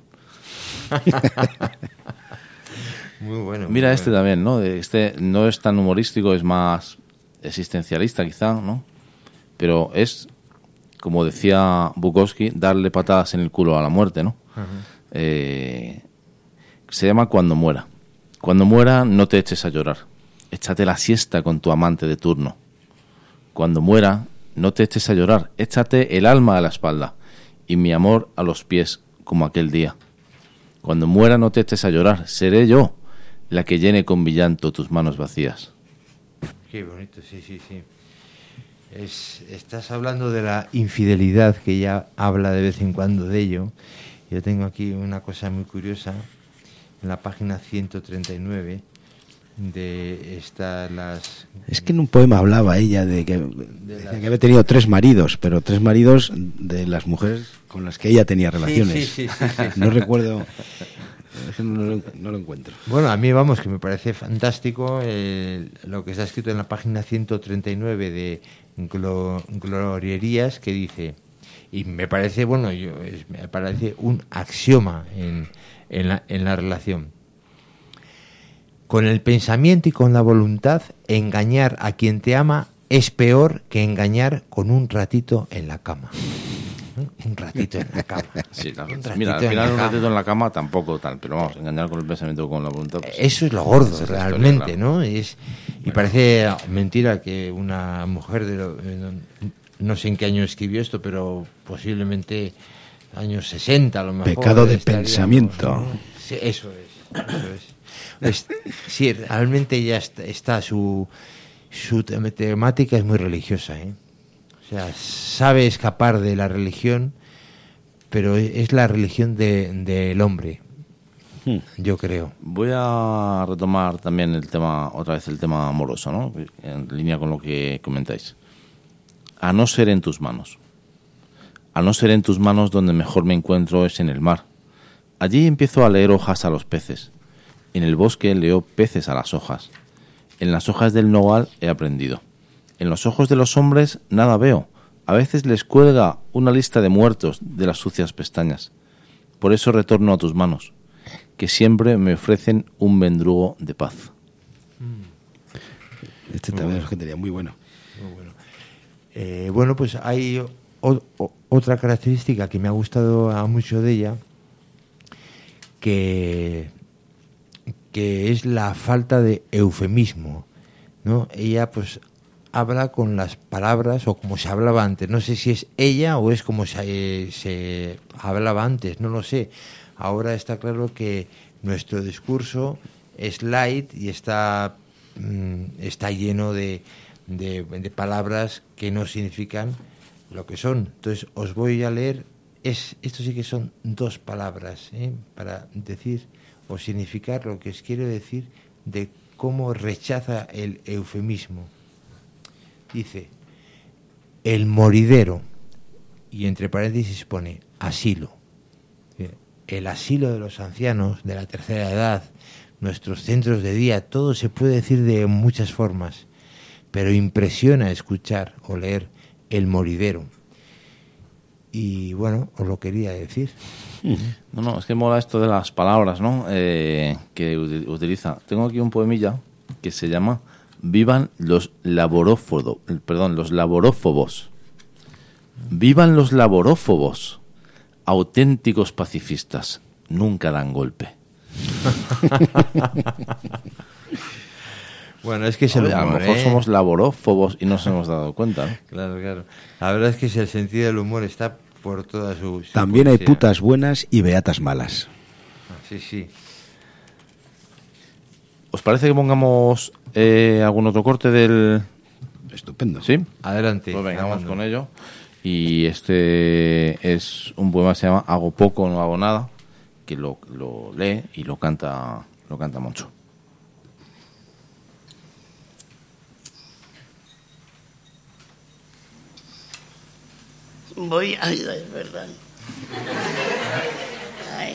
Muy bueno. Mira, muy este bueno. también, ¿no? Este no es tan humorístico, es más existencialista quizá, ¿no? Pero es, como decía Bukowski, darle patadas en el culo a la muerte, ¿no? Uh-huh. Se llama Cuando muera. Cuando muera, no te eches a llorar. Échate la siesta con tu amante de turno. Cuando muera, no te eches a llorar. Échate el alma a la espalda y mi amor a los pies, como aquel día. Cuando muera, no te eches a llorar. Seré yo la que llene con mi llanto tus manos vacías. Qué bonito, sí. Estás hablando de la infidelidad, que ya habla de vez en cuando de ello. Yo tengo aquí una cosa muy curiosa, en la página 139, de estas... Es que en un poema hablaba ella de que había tenido 3 maridos, pero 3 maridos de las mujeres con las que ella tenía relaciones. Sí. No recuerdo... No lo encuentro. Bueno, a mí, vamos, que me parece fantástico lo que está escrito en la página 139 de Glorierías, que dice, y me parece, bueno, me parece un axioma en la relación. Con el pensamiento y con la voluntad, engañar a quien te ama es peor que engañar con un ratito en la cama. Un ratito en la cama. Sí, claro. Mira, al final un ratito en la cama tampoco tal, pero vamos, engañar con el pensamiento o con la voluntad. Pues, eso es lo gordo, es realmente, historia, claro. ¿no? Y parece mentira que una mujer no sé en qué año escribió esto, pero posiblemente años 60 a lo mejor. Pecado de pensamiento. ¿no? Sí, eso es. Sí, realmente ya está su temática es muy religiosa, ¿eh? O sea, sabe escapar de la religión, pero es la religión del hombre, yo creo. Voy a retomar también otra vez el tema amoroso, ¿no? En línea con lo que comentáis. A no ser en tus manos. A no ser en tus manos, donde mejor me encuentro es en el mar. Allí empiezo a leer hojas a los peces. En el bosque leo peces a las hojas. En las hojas del nogal he aprendido. En los ojos de los hombres nada veo. A veces les cuelga una lista de muertos de las sucias pestañas. Por eso retorno a tus manos, que siempre me ofrecen un mendrugo de paz. Este también es gente muy bueno. Muy bueno. Bueno, pues hay otra característica que me ha gustado a mucho de ella, que es la falta de eufemismo, ¿no? Ella pues habla con las palabras o como se hablaba antes. No sé si es ella o es como se hablaba antes, no lo sé. Ahora está claro que nuestro discurso es light y está lleno de palabras que no significan lo que son. Entonces os voy a leer, esto sí que son 2 palabras, para decir o significar lo que os quiero decir de cómo rechaza el eufemismo. Dice, el moridero, y entre paréntesis pone asilo. El asilo de los ancianos, de la tercera edad, nuestros centros de día, todo se puede decir de muchas formas, pero impresiona escuchar o leer el moridero. Y bueno, os lo quería decir. No, es que mola esto de las palabras, ¿no? Que utiliza. Tengo aquí un poemilla que se llama Vivan los laborófobos. Vivan los laborófobos, auténticos pacifistas, nunca dan golpe. Bueno, es que es el humor, a lo mejor somos laborófobos y no nos hemos dado cuenta, ¿no? Claro. La verdad es que el sentido del humor está por toda su También hay poesía. putas buenas y beatas malas. Sí. ¿Os parece que pongamos algún otro corte del...? Estupendo. ¿Sí? Adelante. Pues venga, vamos con ello. Y este es un poema que se llama Hago poco, no hago nada, que lo lee y lo canta mucho. Ay, es verdad. Ay,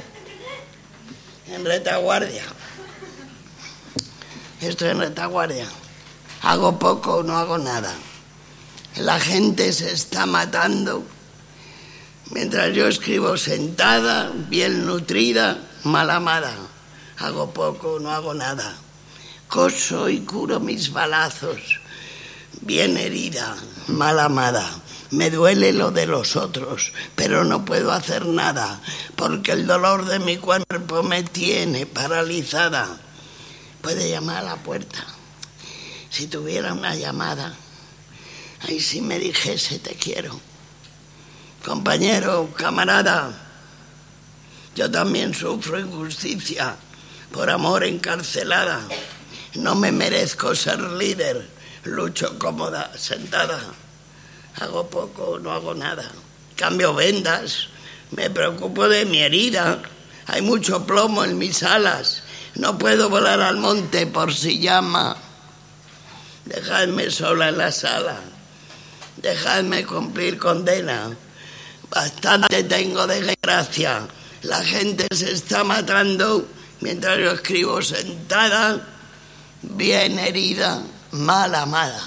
en retaguardia. Estoy en retaguardia. Hago poco, no hago nada. La gente se está matando mientras yo escribo sentada, bien nutrida, mal amada. Hago poco, no hago nada. Coso y curo mis balazos, bien herida, mal amada. Me duele lo de los otros, pero no puedo hacer nada, porque el dolor de mi cuerpo me tiene paralizada. Puede llamar a la puerta. Si tuviera una llamada, ahí sí me dijese te quiero. Compañero, camarada, yo también sufro injusticia, por amor encarcelada. No me merezco ser líder, lucho cómoda, sentada. Hago poco, no hago nada. Cambio vendas, me preocupo de mi herida. Hay mucho plomo en mis alas. No puedo volar al monte por si llama. Dejadme sola en la sala. Dejadme cumplir condena. Bastante tengo de desgracia. La gente se está matando mientras yo escribo sentada, bien herida, mal amada.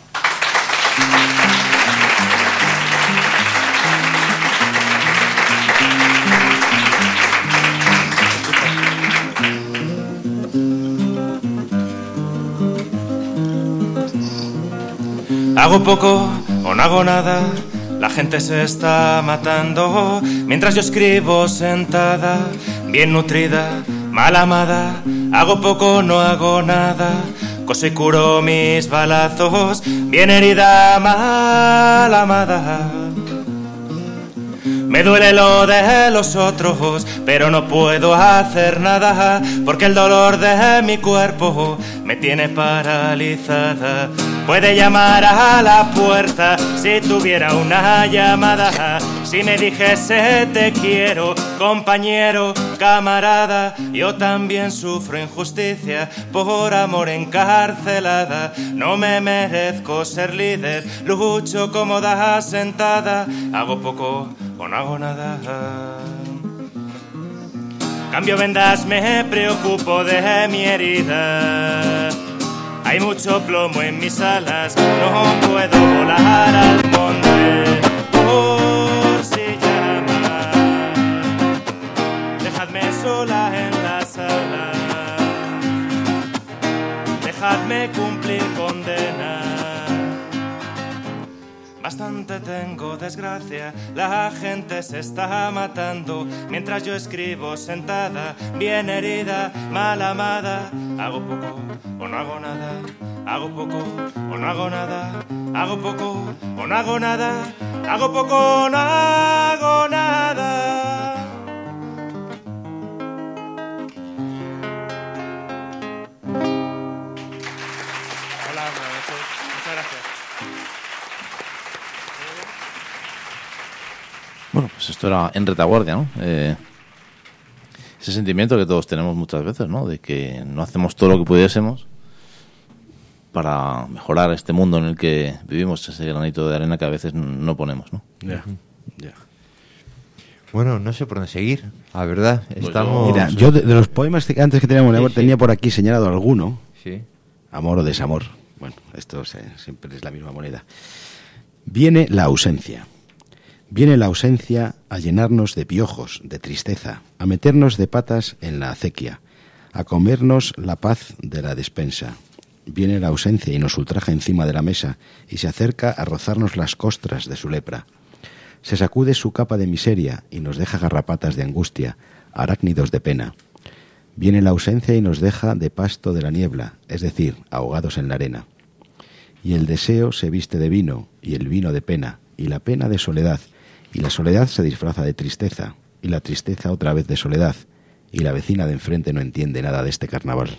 Hago poco o no hago nada, la gente se está matando mientras yo escribo sentada, bien nutrida, mal amada. Hago poco o no hago nada, coso y curo mis balazos, bien herida, mal amada. Me duele lo de los otros, pero no puedo hacer nada, porque el dolor de mi cuerpo me tiene paralizada. Puede llamar a la puerta si tuviera una llamada, si me dijese te quiero, compañero, camarada. Yo también sufro injusticia, por amor encarcelada. No me merezco ser líder, lucho cómoda sentada. Hago poco o no hago nada. Cambio vendas, me preocupo de mi herida. Hay mucho plomo en mis alas, no puedo volar al monte por si llama. Dejadme sola en la sala, dejadme cumplir condena. Bastante tengo desgracia, la gente se está matando mientras yo escribo sentada, bien herida, mal amada. Hago poco o no hago nada, hago poco o no hago nada, hago poco o no hago nada, hago poco o no hago nada. Hola, muchas gracias. Bueno, pues esto era En Retaguardia, ¿no? Ese sentimiento que todos tenemos muchas veces, ¿no? De que no hacemos todo lo que pudiésemos para mejorar este mundo en el que vivimos, ese granito de arena que a veces no ponemos, ¿no? Ya. Bueno, no sé por dónde seguir, la verdad. Pues Estamos... Mira, yo de los poemas que antes que teníamos, Sí, sí. tenía por aquí señalado alguno. Sí. Amor o desamor. Bueno, esto siempre es la misma moneda. Viene la ausencia. Viene la ausencia a llenarnos de piojos, de tristeza, a meternos de patas en la acequia, a comernos la paz de la despensa. Viene la ausencia y nos ultraja encima de la mesa y se acerca a rozarnos las costras de su lepra. Se sacude su capa de miseria y nos deja garrapatas de angustia, arácnidos de pena. Viene la ausencia y nos deja de pasto de la niebla, es decir, ahogados en la arena. Y el deseo se viste de vino, y el vino de pena, y la pena de soledad, y la soledad se disfraza de tristeza, y la tristeza otra vez de soledad, y la vecina de enfrente no entiende nada de este carnaval.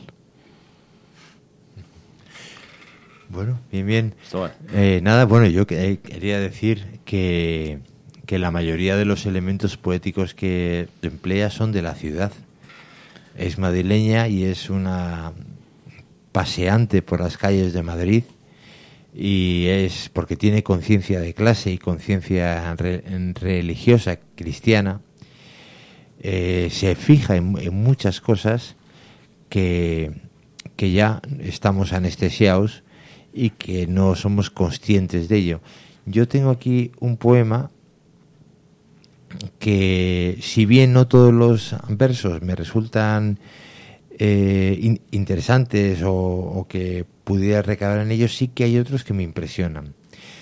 Bueno, bien. Esto Nada, bueno, yo quería decir que la mayoría de los elementos poéticos que emplea son de la ciudad. Es madrileña y es una paseante por las calles de Madrid, y es porque tiene conciencia de clase y conciencia religiosa cristiana. Se fija en muchas cosas que ya estamos anestesiados y que no somos conscientes de ello. Yo tengo aquí un poema que, si bien no todos los versos me resultan interesantes o que pudiera recabar en ellos, sí que hay otros que me impresionan.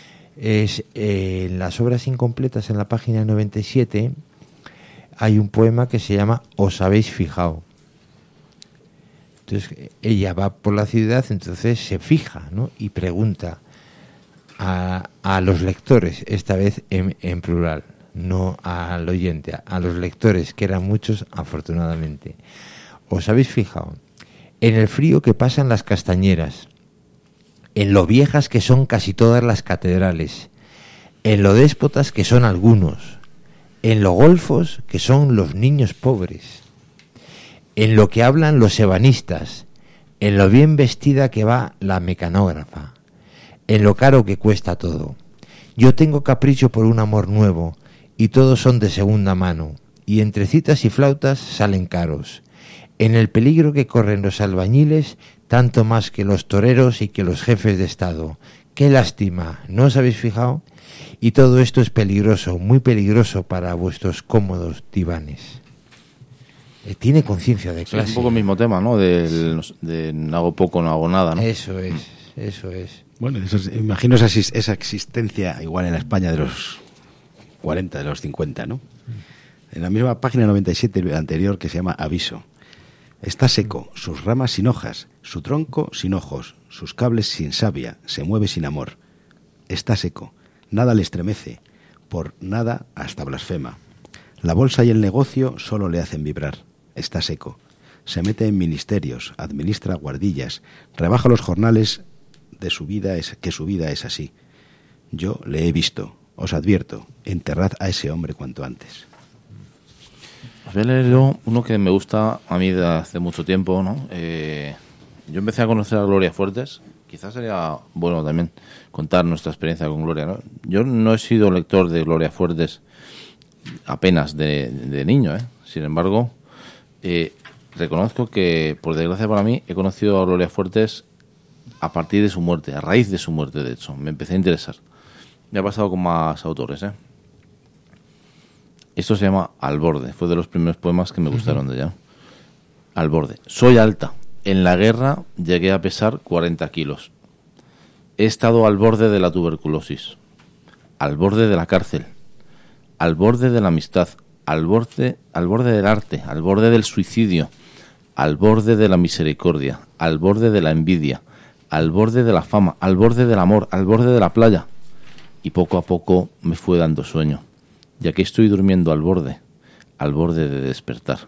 En las obras incompletas, en la página 97, hay un poema que se llama Os habéis fijado. Entonces ella va por la ciudad, entonces se fija, ¿no? Y pregunta a los lectores, esta vez en plural, no al oyente, a los lectores, que eran muchos afortunadamente. ¿Os habéis fijado en el frío que pasan las castañeras, en lo viejas que son casi todas las catedrales, en lo déspotas que son algunos, en lo golfos que son los niños pobres, en lo que hablan los ebanistas, en lo bien vestida que va la mecanógrafa, en lo caro que cuesta todo? Yo tengo capricho por un amor nuevo, y todos son de segunda mano, y entre citas y flautas salen caros. En el peligro que corren los albañiles, tanto más que los toreros y que los jefes de Estado. ¡Qué lástima! ¿No os habéis fijado? Y todo esto es peligroso, muy peligroso para vuestros cómodos divanes. Tiene conciencia de clase. Es un poco el mismo tema, ¿no? De hago poco, no hago nada, ¿no? Eso es. Bueno, imagino esa existencia igual en la España de los 40, de los 50, ¿no? En la misma página 97 anterior, que se llama Aviso. Está seco, sus ramas sin hojas, su tronco sin ojos, sus cables sin savia, se mueve sin amor. Está seco, nada le estremece, por nada hasta blasfema. La bolsa y el negocio solo le hacen vibrar. Está seco, se mete en ministerios, administra guardillas, rebaja los jornales de su vida, que su vida es así. Yo le he visto, os advierto, enterrad a ese hombre cuanto antes. Os voy a leer yo uno que me gusta a mí de hace mucho tiempo, ¿no? Yo empecé a conocer a Gloria Fuertes. Quizás sería bueno también contar nuestra experiencia con Gloria, ¿no? Yo no he sido lector de Gloria Fuertes apenas de niño, ¿eh? Sin embargo, reconozco que, por desgracia para mí, he conocido a Gloria Fuertes a partir de su muerte, a raíz de su muerte, de hecho. Me empecé a interesar. Me ha pasado con más autores, ¿eh? Esto se llama Al borde. Fue de los primeros poemas que me gustaron de ella. Al borde. Soy alta. En la guerra llegué a pesar 40 kilos. He estado al borde de la tuberculosis, al borde de la cárcel, al borde de la amistad, al borde del arte, al borde del suicidio, al borde de la misericordia, al borde de la envidia, al borde de la fama, al borde del amor, al borde de la playa. Y poco a poco me fue dando sueño, ya que estoy durmiendo al borde de despertar.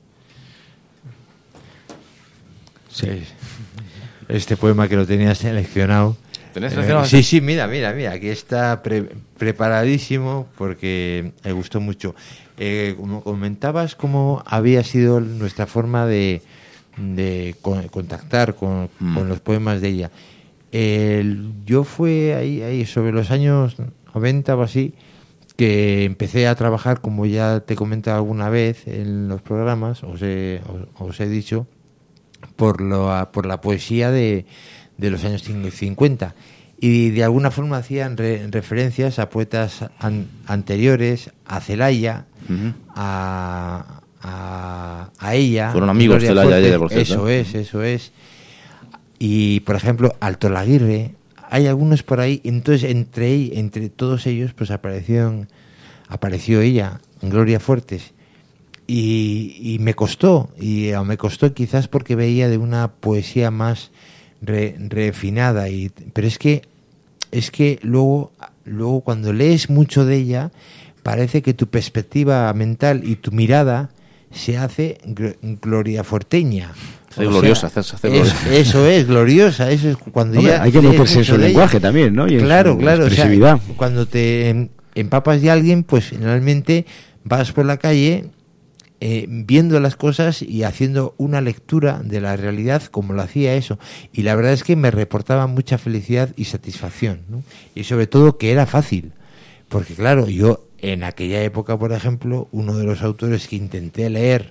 Sí. Este poema que lo tenías seleccionado. ¿Tenés seleccionado? Sí, mira, aquí está preparadísimo porque me gustó mucho. Como comentabas, cómo había sido nuestra forma de contactar con los poemas de ella. Yo fue ahí sobre los años 90 o así, que empecé a trabajar, como ya te he comentado alguna vez en los programas, os he dicho, por la poesía de los años 50, y de alguna forma hacían referencias a poetas anteriores, a Celaya, a ella. Fueron amigos de Celaya y ella, por cierto. Eso es. Y, por ejemplo, Alto Laguirre, hay algunos por ahí. Entonces, entre todos ellos, pues apareció ella, Gloria Fuertes. Y me costó quizás porque veía de una poesía más refinada, pero es que luego cuando lees mucho de ella parece que tu perspectiva mental y tu mirada se hace Gloria Fuerteña. Gloriosa, eso es gloriosa. Eso es cuando ya hay que meterse en su lenguaje también, ¿no? Y claro, expresividad. O sea, cuando te empapas de alguien, pues finalmente vas por la calle viendo las cosas y haciendo una lectura de la realidad como lo hacía eso. Y la verdad es que me reportaba mucha felicidad y satisfacción, ¿no? Y sobre todo que era fácil. Porque claro, yo en aquella época, por ejemplo, uno de los autores que intenté leer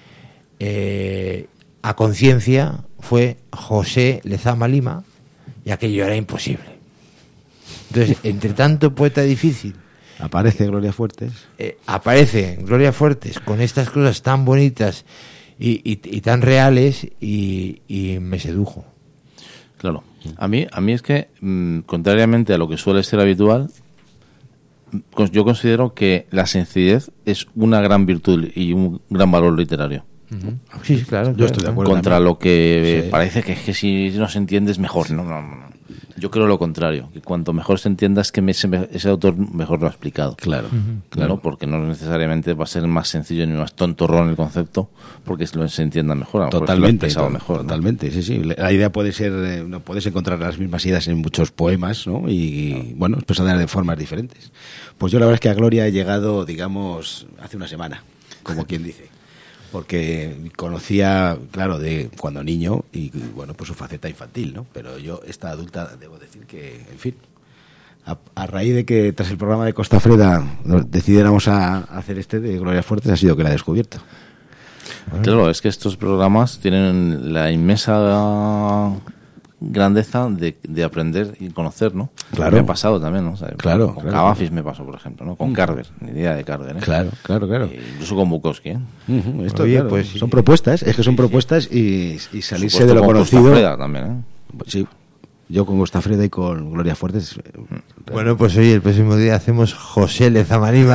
a conciencia fue José Lezama Lima, y aquello era imposible. Entonces, entre tanto poeta difícil, aparece Gloria Fuertes con estas cosas tan bonitas y tan reales, y me sedujo. Claro. A mí es que, contrariamente a lo que suele ser habitual, yo considero que la sencillez es una gran virtud y un gran valor literario. Sí, claro. Yo estoy de acuerdo. Contra lo que parece que es que si no se entiende es mejor. No. Yo creo lo contrario, que cuanto mejor se entienda es que ese autor mejor lo ha explicado. Claro. Claro, porque no necesariamente va a ser más sencillo ni más tontorrón el concepto, porque se entienda mejor. Totalmente, Mejor, totalmente, ¿no? Sí. La idea puede ser, no puedes encontrar las mismas ideas en muchos poemas, ¿no? Y bueno, expresadas de formas diferentes. Pues yo la verdad es que a Gloria he llegado, digamos, hace una semana, como quien dice. Porque conocía, claro, de cuando niño y bueno, pues su faceta infantil, ¿no? Pero yo, esta adulta, debo decir que, en fin, a raíz de que tras el programa de Costa Freda decidiéramos a hacer de Gloria Fuertes, ha sido que la he descubierto. Claro, es que estos programas tienen la inmensa grandeza de aprender y conocer, ¿no? Claro. Me ha pasado también, ¿no? O sea, claro. Con Cavafis me pasó, por ejemplo, ¿no? Con Carver, ni idea de Carver, ¿eh? Claro. Incluso con Bukowski, ¿eh? Esto, Oye, claro, pues son propuestas, es que son propuestas y salirse de lo con conocido. Costa Freda también, ¿eh? Sí, yo con Costa Freda y con Gloria Fuertes. Bueno, pues hoy el próximo día hacemos José Lezama Lima,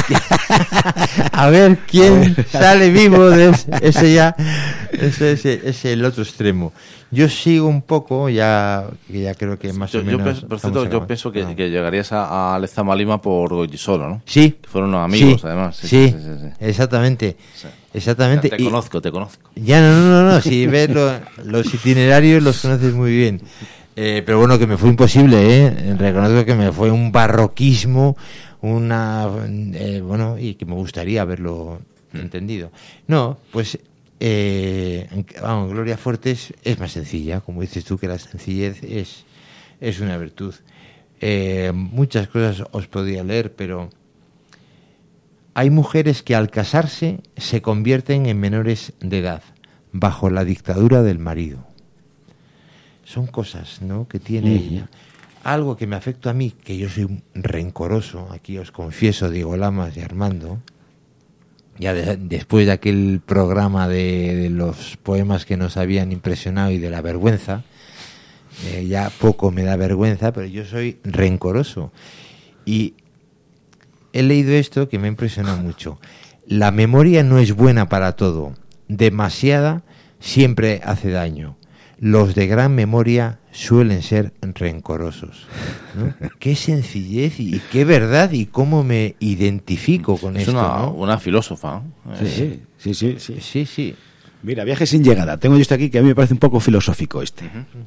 a ver quién sale vivo de ese es el otro extremo. Yo sigo un poco, ya creo que más o menos. Yo pienso que llegarías a Lezama Lima por Goytisolo, ¿no? Sí. Que fueron unos amigos, además. Sí. Exactamente. Sí. Exactamente. Te conozco. Ya no. Si ves los itinerarios los conoces muy bien. Pero bueno, que me fue imposible, ¿eh? Reconozco que me fue un barroquismo, bueno, y que me gustaría haberlo entendido. No, pues, Gloria Fuertes es más sencilla, como dices tú, que la sencillez es una virtud. Muchas cosas os podía leer, pero hay mujeres que al casarse se convierten en menores de edad, bajo la dictadura del marido. Son cosas, ¿no?, que tiene ella. Algo que me afecta a mí, que yo soy un rencoroso, aquí os confieso, Diego Lamas y Armando, ya después de aquel programa de los poemas que nos habían impresionado y de la vergüenza, ya poco me da vergüenza, pero yo soy rencoroso. Y he leído esto que me ha impresionado mucho. La memoria no es buena para todo. Demasiada siempre hace daño. Los de gran memoria suelen ser rencorosos, ¿no? Qué sencillez y qué verdad, y cómo me identifico con esto. Es una filósofa, ¿no? Sí. Mira, Viaje sin llegada. Tengo yo esto aquí que a mí me parece un poco filosófico este.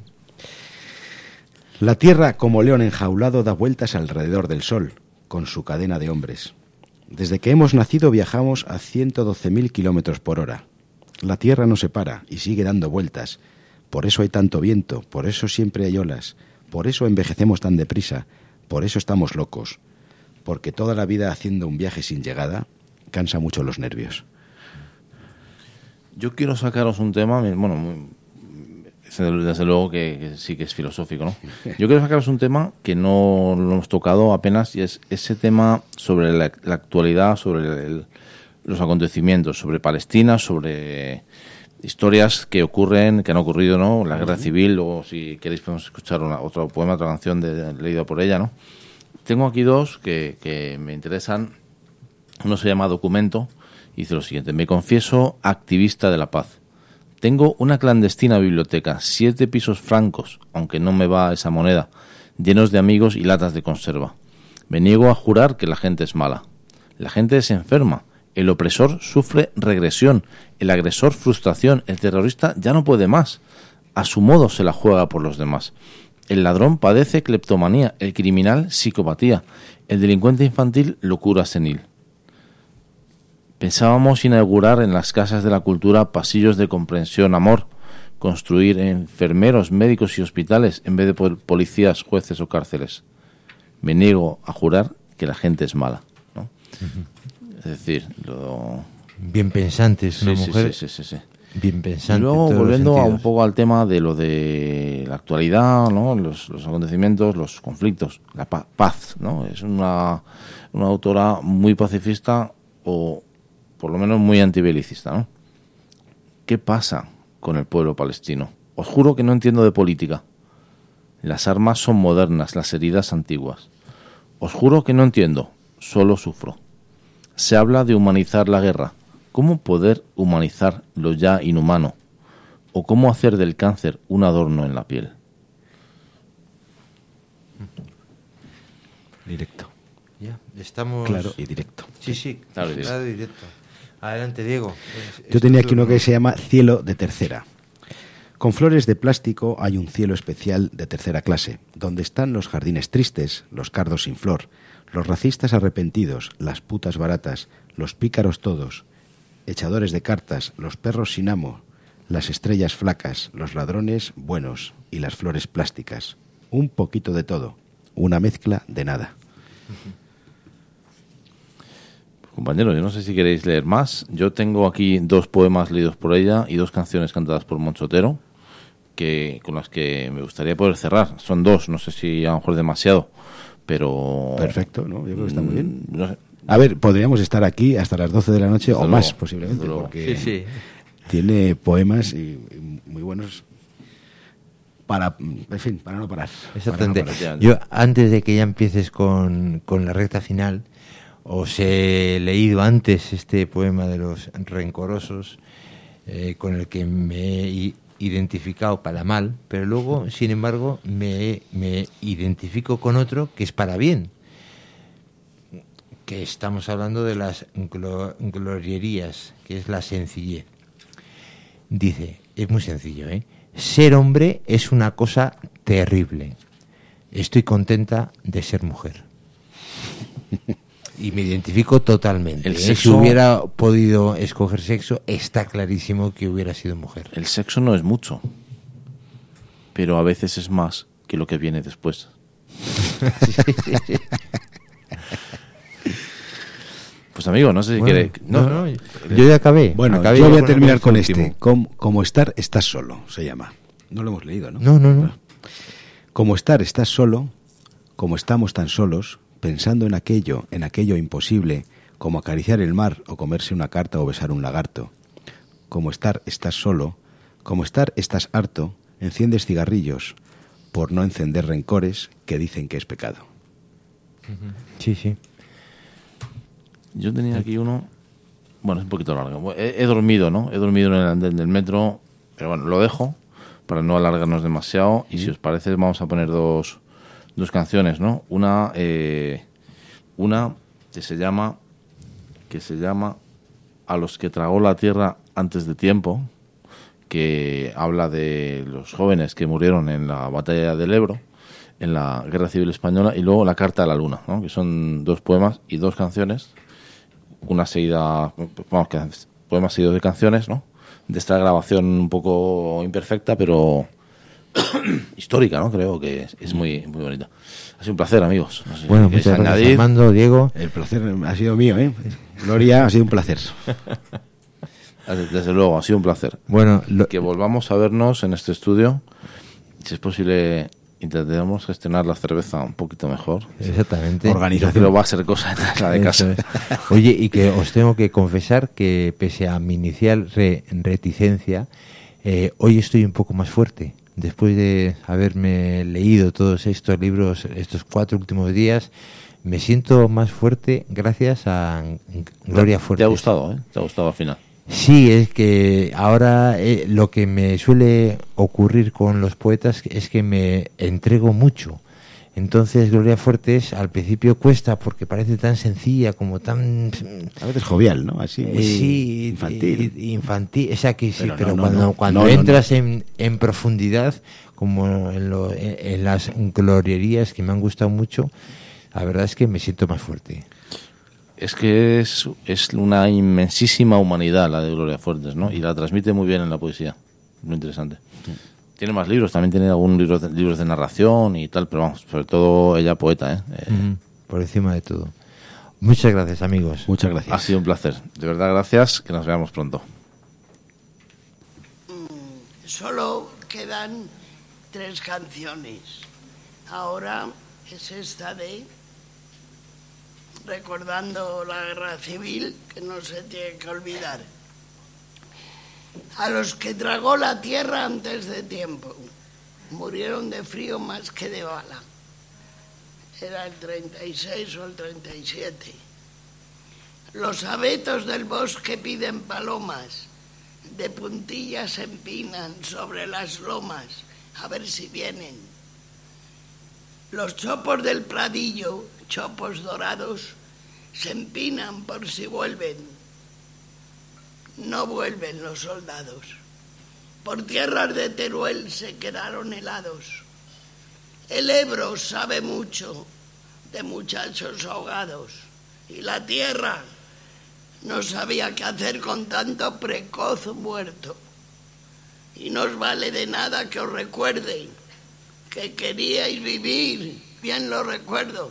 La Tierra, como león enjaulado, da vueltas alrededor del Sol, con su cadena de hombres. Desde que hemos nacido viajamos a 112.000 kilómetros por hora. La Tierra no se para y sigue dando vueltas. Por eso hay tanto viento, por eso siempre hay olas, por eso envejecemos tan deprisa, por eso estamos locos. Porque toda la vida haciendo un viaje sin llegada cansa mucho los nervios. Yo quiero sacaros un tema, bueno, desde luego que sí que es filosófico, ¿no? Yo quiero sacaros un tema que no lo hemos tocado apenas, y es ese tema sobre la actualidad, sobre los acontecimientos, sobre Palestina, sobre historias que ocurren, que han ocurrido, ¿no? La guerra civil, o si queréis podemos escuchar otro poema, otra canción leída por ella, ¿no? Tengo aquí dos que me interesan. Uno se llama Documento y dice lo siguiente: me confieso activista de la paz. Tengo una clandestina biblioteca, 7 pisos francos, aunque no me va esa moneda, llenos de amigos y latas de conserva. Me niego a jurar que la gente es mala. La gente es enferma. El opresor sufre regresión, el agresor frustración, el terrorista ya no puede más. A su modo se la juega por los demás. El ladrón padece cleptomanía, el criminal psicopatía, el delincuente infantil locura senil. Pensábamos inaugurar en las casas de la cultura pasillos de comprensión, amor, construir enfermeros, médicos y hospitales en vez de policías, jueces o cárceles. Me niego a jurar que la gente es mala, ¿no? Es decir, bien pensante es una mujer. Sí. Bien pensante. Y luego, volviendo un poco al tema de lo de la actualidad, ¿no? Los acontecimientos, los conflictos, la paz, ¿no? Es una autora muy pacifista, o por lo menos muy antibelicista, ¿no? ¿Qué pasa con el pueblo palestino? Os juro que no entiendo de política. Las armas son modernas, las heridas antiguas. Os juro que no entiendo, solo sufro. Se habla de humanizar la guerra. ¿Cómo poder humanizar lo ya inhumano? ¿O cómo hacer del cáncer un adorno en la piel? Directo. Ya, estamos... Claro y directo. Sí, claro y directo. Adelante, Diego. Yo tenía aquí uno que se llama Cielo de Tercera. Con flores de plástico hay un cielo especial de tercera clase, donde están los jardines tristes, los cardos sin flor, los racistas arrepentidos, las putas baratas, los pícaros todos, echadores de cartas, los perros sin amo, las estrellas flacas, los ladrones buenos y las flores plásticas. Un poquito de todo, una mezcla de nada. Compañeros, yo no sé si queréis leer más. Yo tengo aquí 2 poemas leídos por ella y 2 canciones cantadas por Monchotero, con las que me gustaría poder cerrar. Son 2, no sé si a lo mejor demasiado, pero... Perfecto, ¿no? Yo creo que está muy bien. No sé. A ver, podríamos estar aquí hasta las 12 de la noche o más, posiblemente, porque tiene poemas y muy buenos para no parar. Exactamente. Yo, antes de que ya empieces con la recta final, os he leído antes este poema de los rencorosos, con el que me he identificado para mal, pero luego, sin embargo, me identifico con otro que es para bien, que estamos hablando de las glorierías, que es la sencillez. Dice, es muy sencillo, ser hombre es una cosa terrible. Estoy contenta de ser mujer. Y me identifico totalmente. El sexo, si hubiera podido escoger sexo, está clarísimo que hubiera sido mujer. El sexo no es mucho, pero a veces es más que lo que viene después. Pues Pues amigo, no sé si quiere... No, yo ya acabé. Bueno, acabé yo voy a terminar con último. este. Como estar, estás solo, se llama. No lo hemos leído, ¿no? No. Como estar, estás solo, como estamos tan solos, pensando en aquello imposible, como acariciar el mar o comerse una carta o besar un lagarto. Como estar, estás solo, como estar, estás harto, enciendes cigarrillos, por no encender rencores que dicen que es pecado. Sí. Yo tenía aquí uno... Bueno, es un poquito largo. He dormido, ¿no? He dormido en el andén del metro, pero bueno, lo dejo para no alargarnos demasiado. Y si os parece, vamos a poner dos canciones, ¿no? Una que se llama A los que tragó la tierra antes de tiempo, que habla de los jóvenes que murieron en la batalla del Ebro, en la Guerra Civil Española, y luego La carta a la luna, ¿no? Que son 2 poemas y 2 canciones, una seguida, vamos, poemas seguidos de canciones, ¿no? De esta grabación un poco imperfecta, pero histórica, ¿no? Creo que es muy, muy bonita. Ha sido un placer, amigos. No sé Bueno, si muchas gracias, añadir. Armando, Diego. El placer ha sido mío, ¿eh? Gloria, ha sido un placer. Desde luego, ha sido un placer. Bueno, Que volvamos a vernos en este estudio. Si es posible, intentemos gestionar la cerveza un poquito mejor. Exactamente. Yo creo va a ser cosa de la de casa. Eso es. Oye, y que os tengo que confesar que pese a mi inicial reticencia, hoy estoy un poco más fuerte. Después de haberme leído todos estos libros estos 4 últimos días, me siento más fuerte gracias a Gloria Fuertes. ¿Te ha gustado, eh? ¿Te ha gustado al final? Sí, es que ahora lo que me suele ocurrir con los poetas es que me entrego mucho. Entonces Gloria Fuertes al principio cuesta porque parece tan sencilla, como tan... A veces jovial, ¿no? Así, muy sí, infantil. O sea, que sí, pero cuando no, entras en profundidad, como en las glorierías que me han gustado mucho, la verdad es que me siento más fuerte. Es que es una inmensísima humanidad la de Gloria Fuertes, ¿no? Y la transmite muy bien en la poesía. Muy interesante. Tiene más libros, también tiene algunos libros de narración y tal, pero vamos, sobre todo ella poeta, ¿eh? Por encima de todo. Muchas gracias, amigos. Muchas gracias. Ha sido un placer. De verdad, gracias. Que nos veamos pronto. Solo quedan 3 canciones. Ahora es esta de Recordando la Guerra Civil, que no se tiene que olvidar. A los que tragó la tierra antes de tiempo, murieron de frío más que de bala. Era el 36 o el 37. Los abetos del bosque piden palomas, de puntillas se empinan sobre las lomas, a ver si vienen. Los chopos del pradillo, chopos dorados, se empinan por si vuelven. No vuelven los soldados. Por tierras de Teruel se quedaron helados. El Ebro sabe mucho de muchachos ahogados. Y la tierra no sabía qué hacer con tanto precoz muerto. Y no os vale de nada que os recuerde que queríais vivir. Bien lo recuerdo.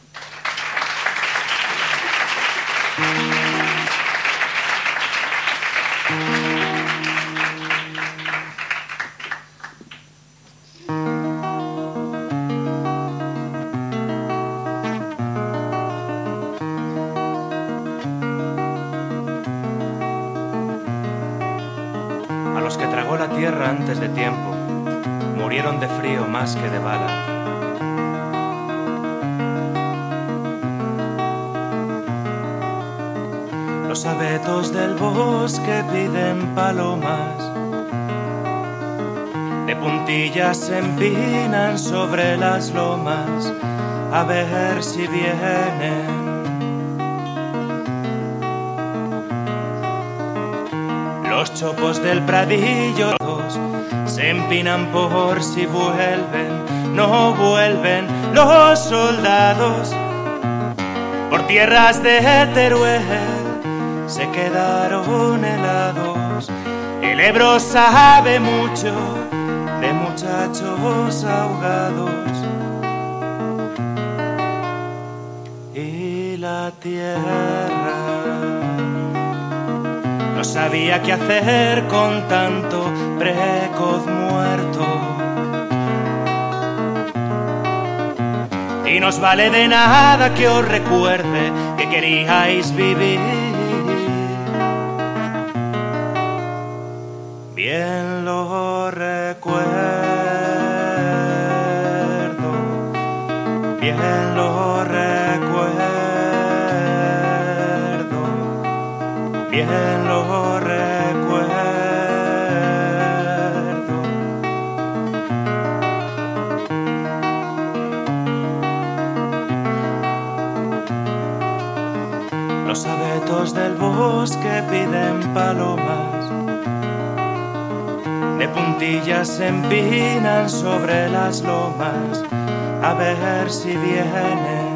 A los que tragó la tierra antes de tiempo, murieron de frío más que de bala. Los abetos del bosque piden palomas, de puntillas se empinan sobre las lomas, a ver si vienen. Los chopos del pradillo se empinan por si vuelven, no vuelven los soldados. Por tierras de Teruel se quedaron helados. El Ebro sabe mucho de muchachos ahogados. Y la tierra no sabía qué hacer con tanto precoz muerto. Y no os vale de nada que os recuerde que queríais vivir. Bien lo recuerdo, bien lo recuerdo, bien lo recuerdo. Los abetos del bosque piden palomas, de puntillas se empinan sobre las lomas a ver si vienen.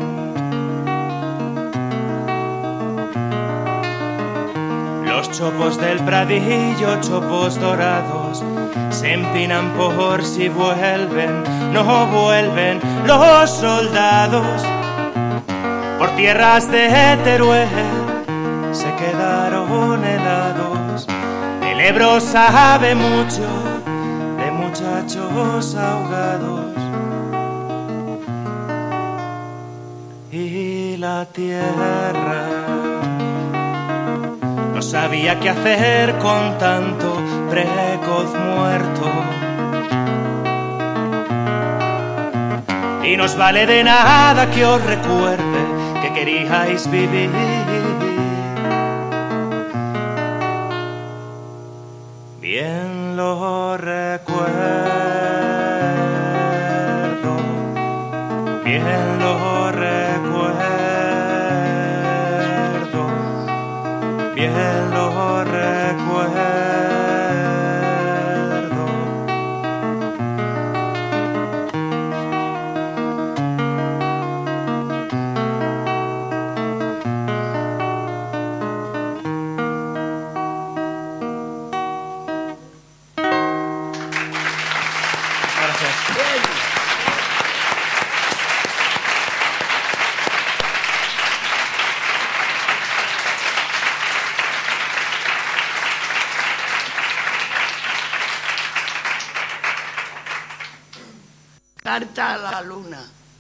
Los chopos del pradillo, chopos dorados, se empinan por si vuelven, no vuelven los soldados. Por tierras de Teruel se quedaron helados. El Ebro sabe mucho de muchachos ahogados. Y la tierra no sabía qué hacer con tanto precoz muerto. Y no os vale de nada que os recuerde que queríais vivir. Bien lo recuerdo, bien lo recuerdo, bien lo recuerdo. Carta a la luna.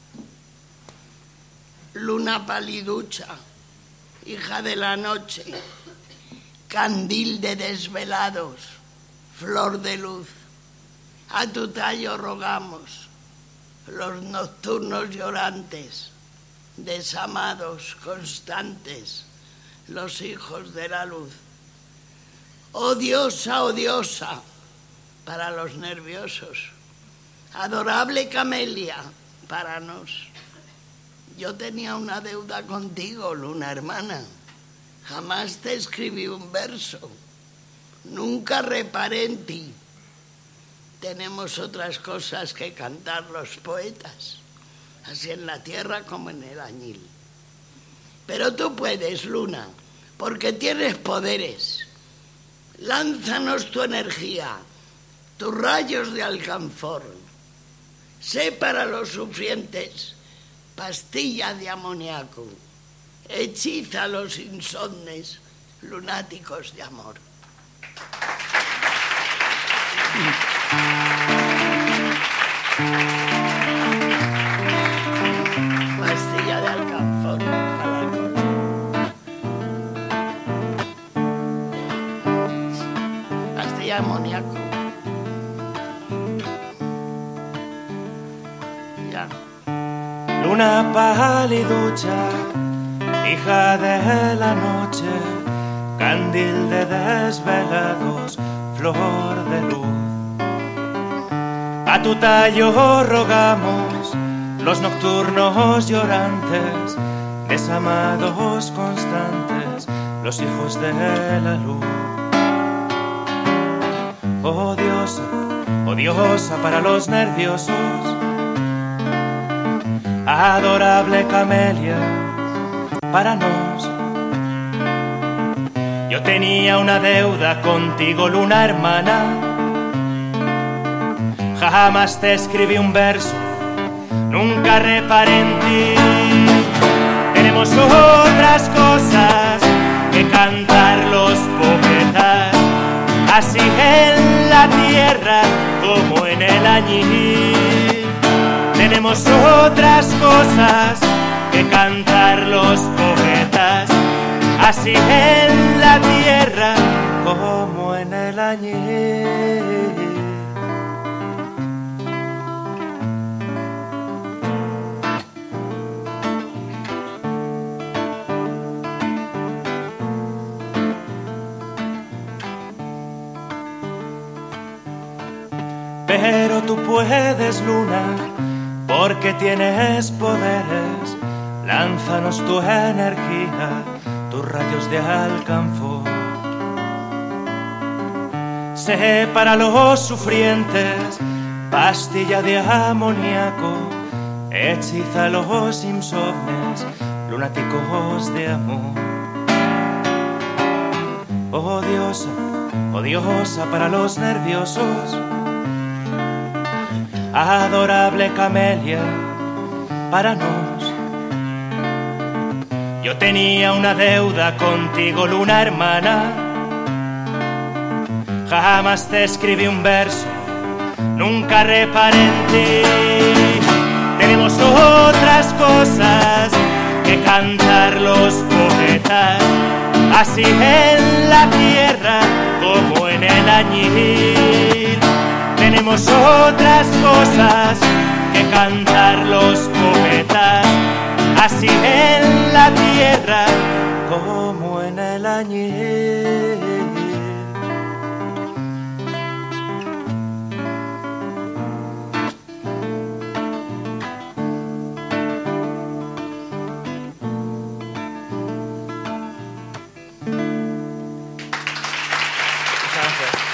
Luna paliducha, hija de la noche, candil de desvelados, flor de luz. A tu tallo rogamos, los nocturnos llorantes, desamados, constantes, los hijos de la luz. Odiosa, odiosa, para los nerviosos. Adorable camelia para nos. Yo tenía una deuda contigo, luna hermana. Jamás te escribí un verso. Nunca reparé en ti. Tenemos otras cosas que cantar los poetas, así en la tierra como en el añil. Pero tú puedes, luna, porque tienes poderes. Lánzanos tu energía, tus rayos de alcanfor. Sé para los sufrientes pastilla de amoníaco. Hechiza a los insomnes lunáticos de amor. Pastilla de alcanfor para el corazón. Pastilla de amoníaco. Luna paliducha, hija de la noche, candil de desvelados, flor de luz. A tu tallo rogamos, los nocturnos llorantes, desamados constantes, los hijos de la luz. Odiosa, odiosa para los nerviosos, adorable camelia para nos. Yo tenía una deuda contigo, luna hermana. Jamás te escribí un verso, nunca reparé en ti. Tenemos otras cosas que cantar los poetas. así en la tierra como en el añil. Tenemos otras cosas que cantar los poetas, así en la tierra como en el añil. Pero tú puedes, luna, porque tienes poderes. Lánzanos tu energía, tus rayos de alcanfor. Sé para los sufrientes pastilla de amoníaco, hechiza a los insomnes, lunáticos de amor. Oh diosa para los nerviosos, adorable camelia para nos. Yo tenía una deuda contigo, luna hermana. Jamás te escribí un verso, nunca reparé en ti. Tenemos otras cosas que cantar los poetas, así en la tierra como en el añil. Tenemos otras cosas que cantar los poetas, así en la tierra como en el añil. Muchas gracias.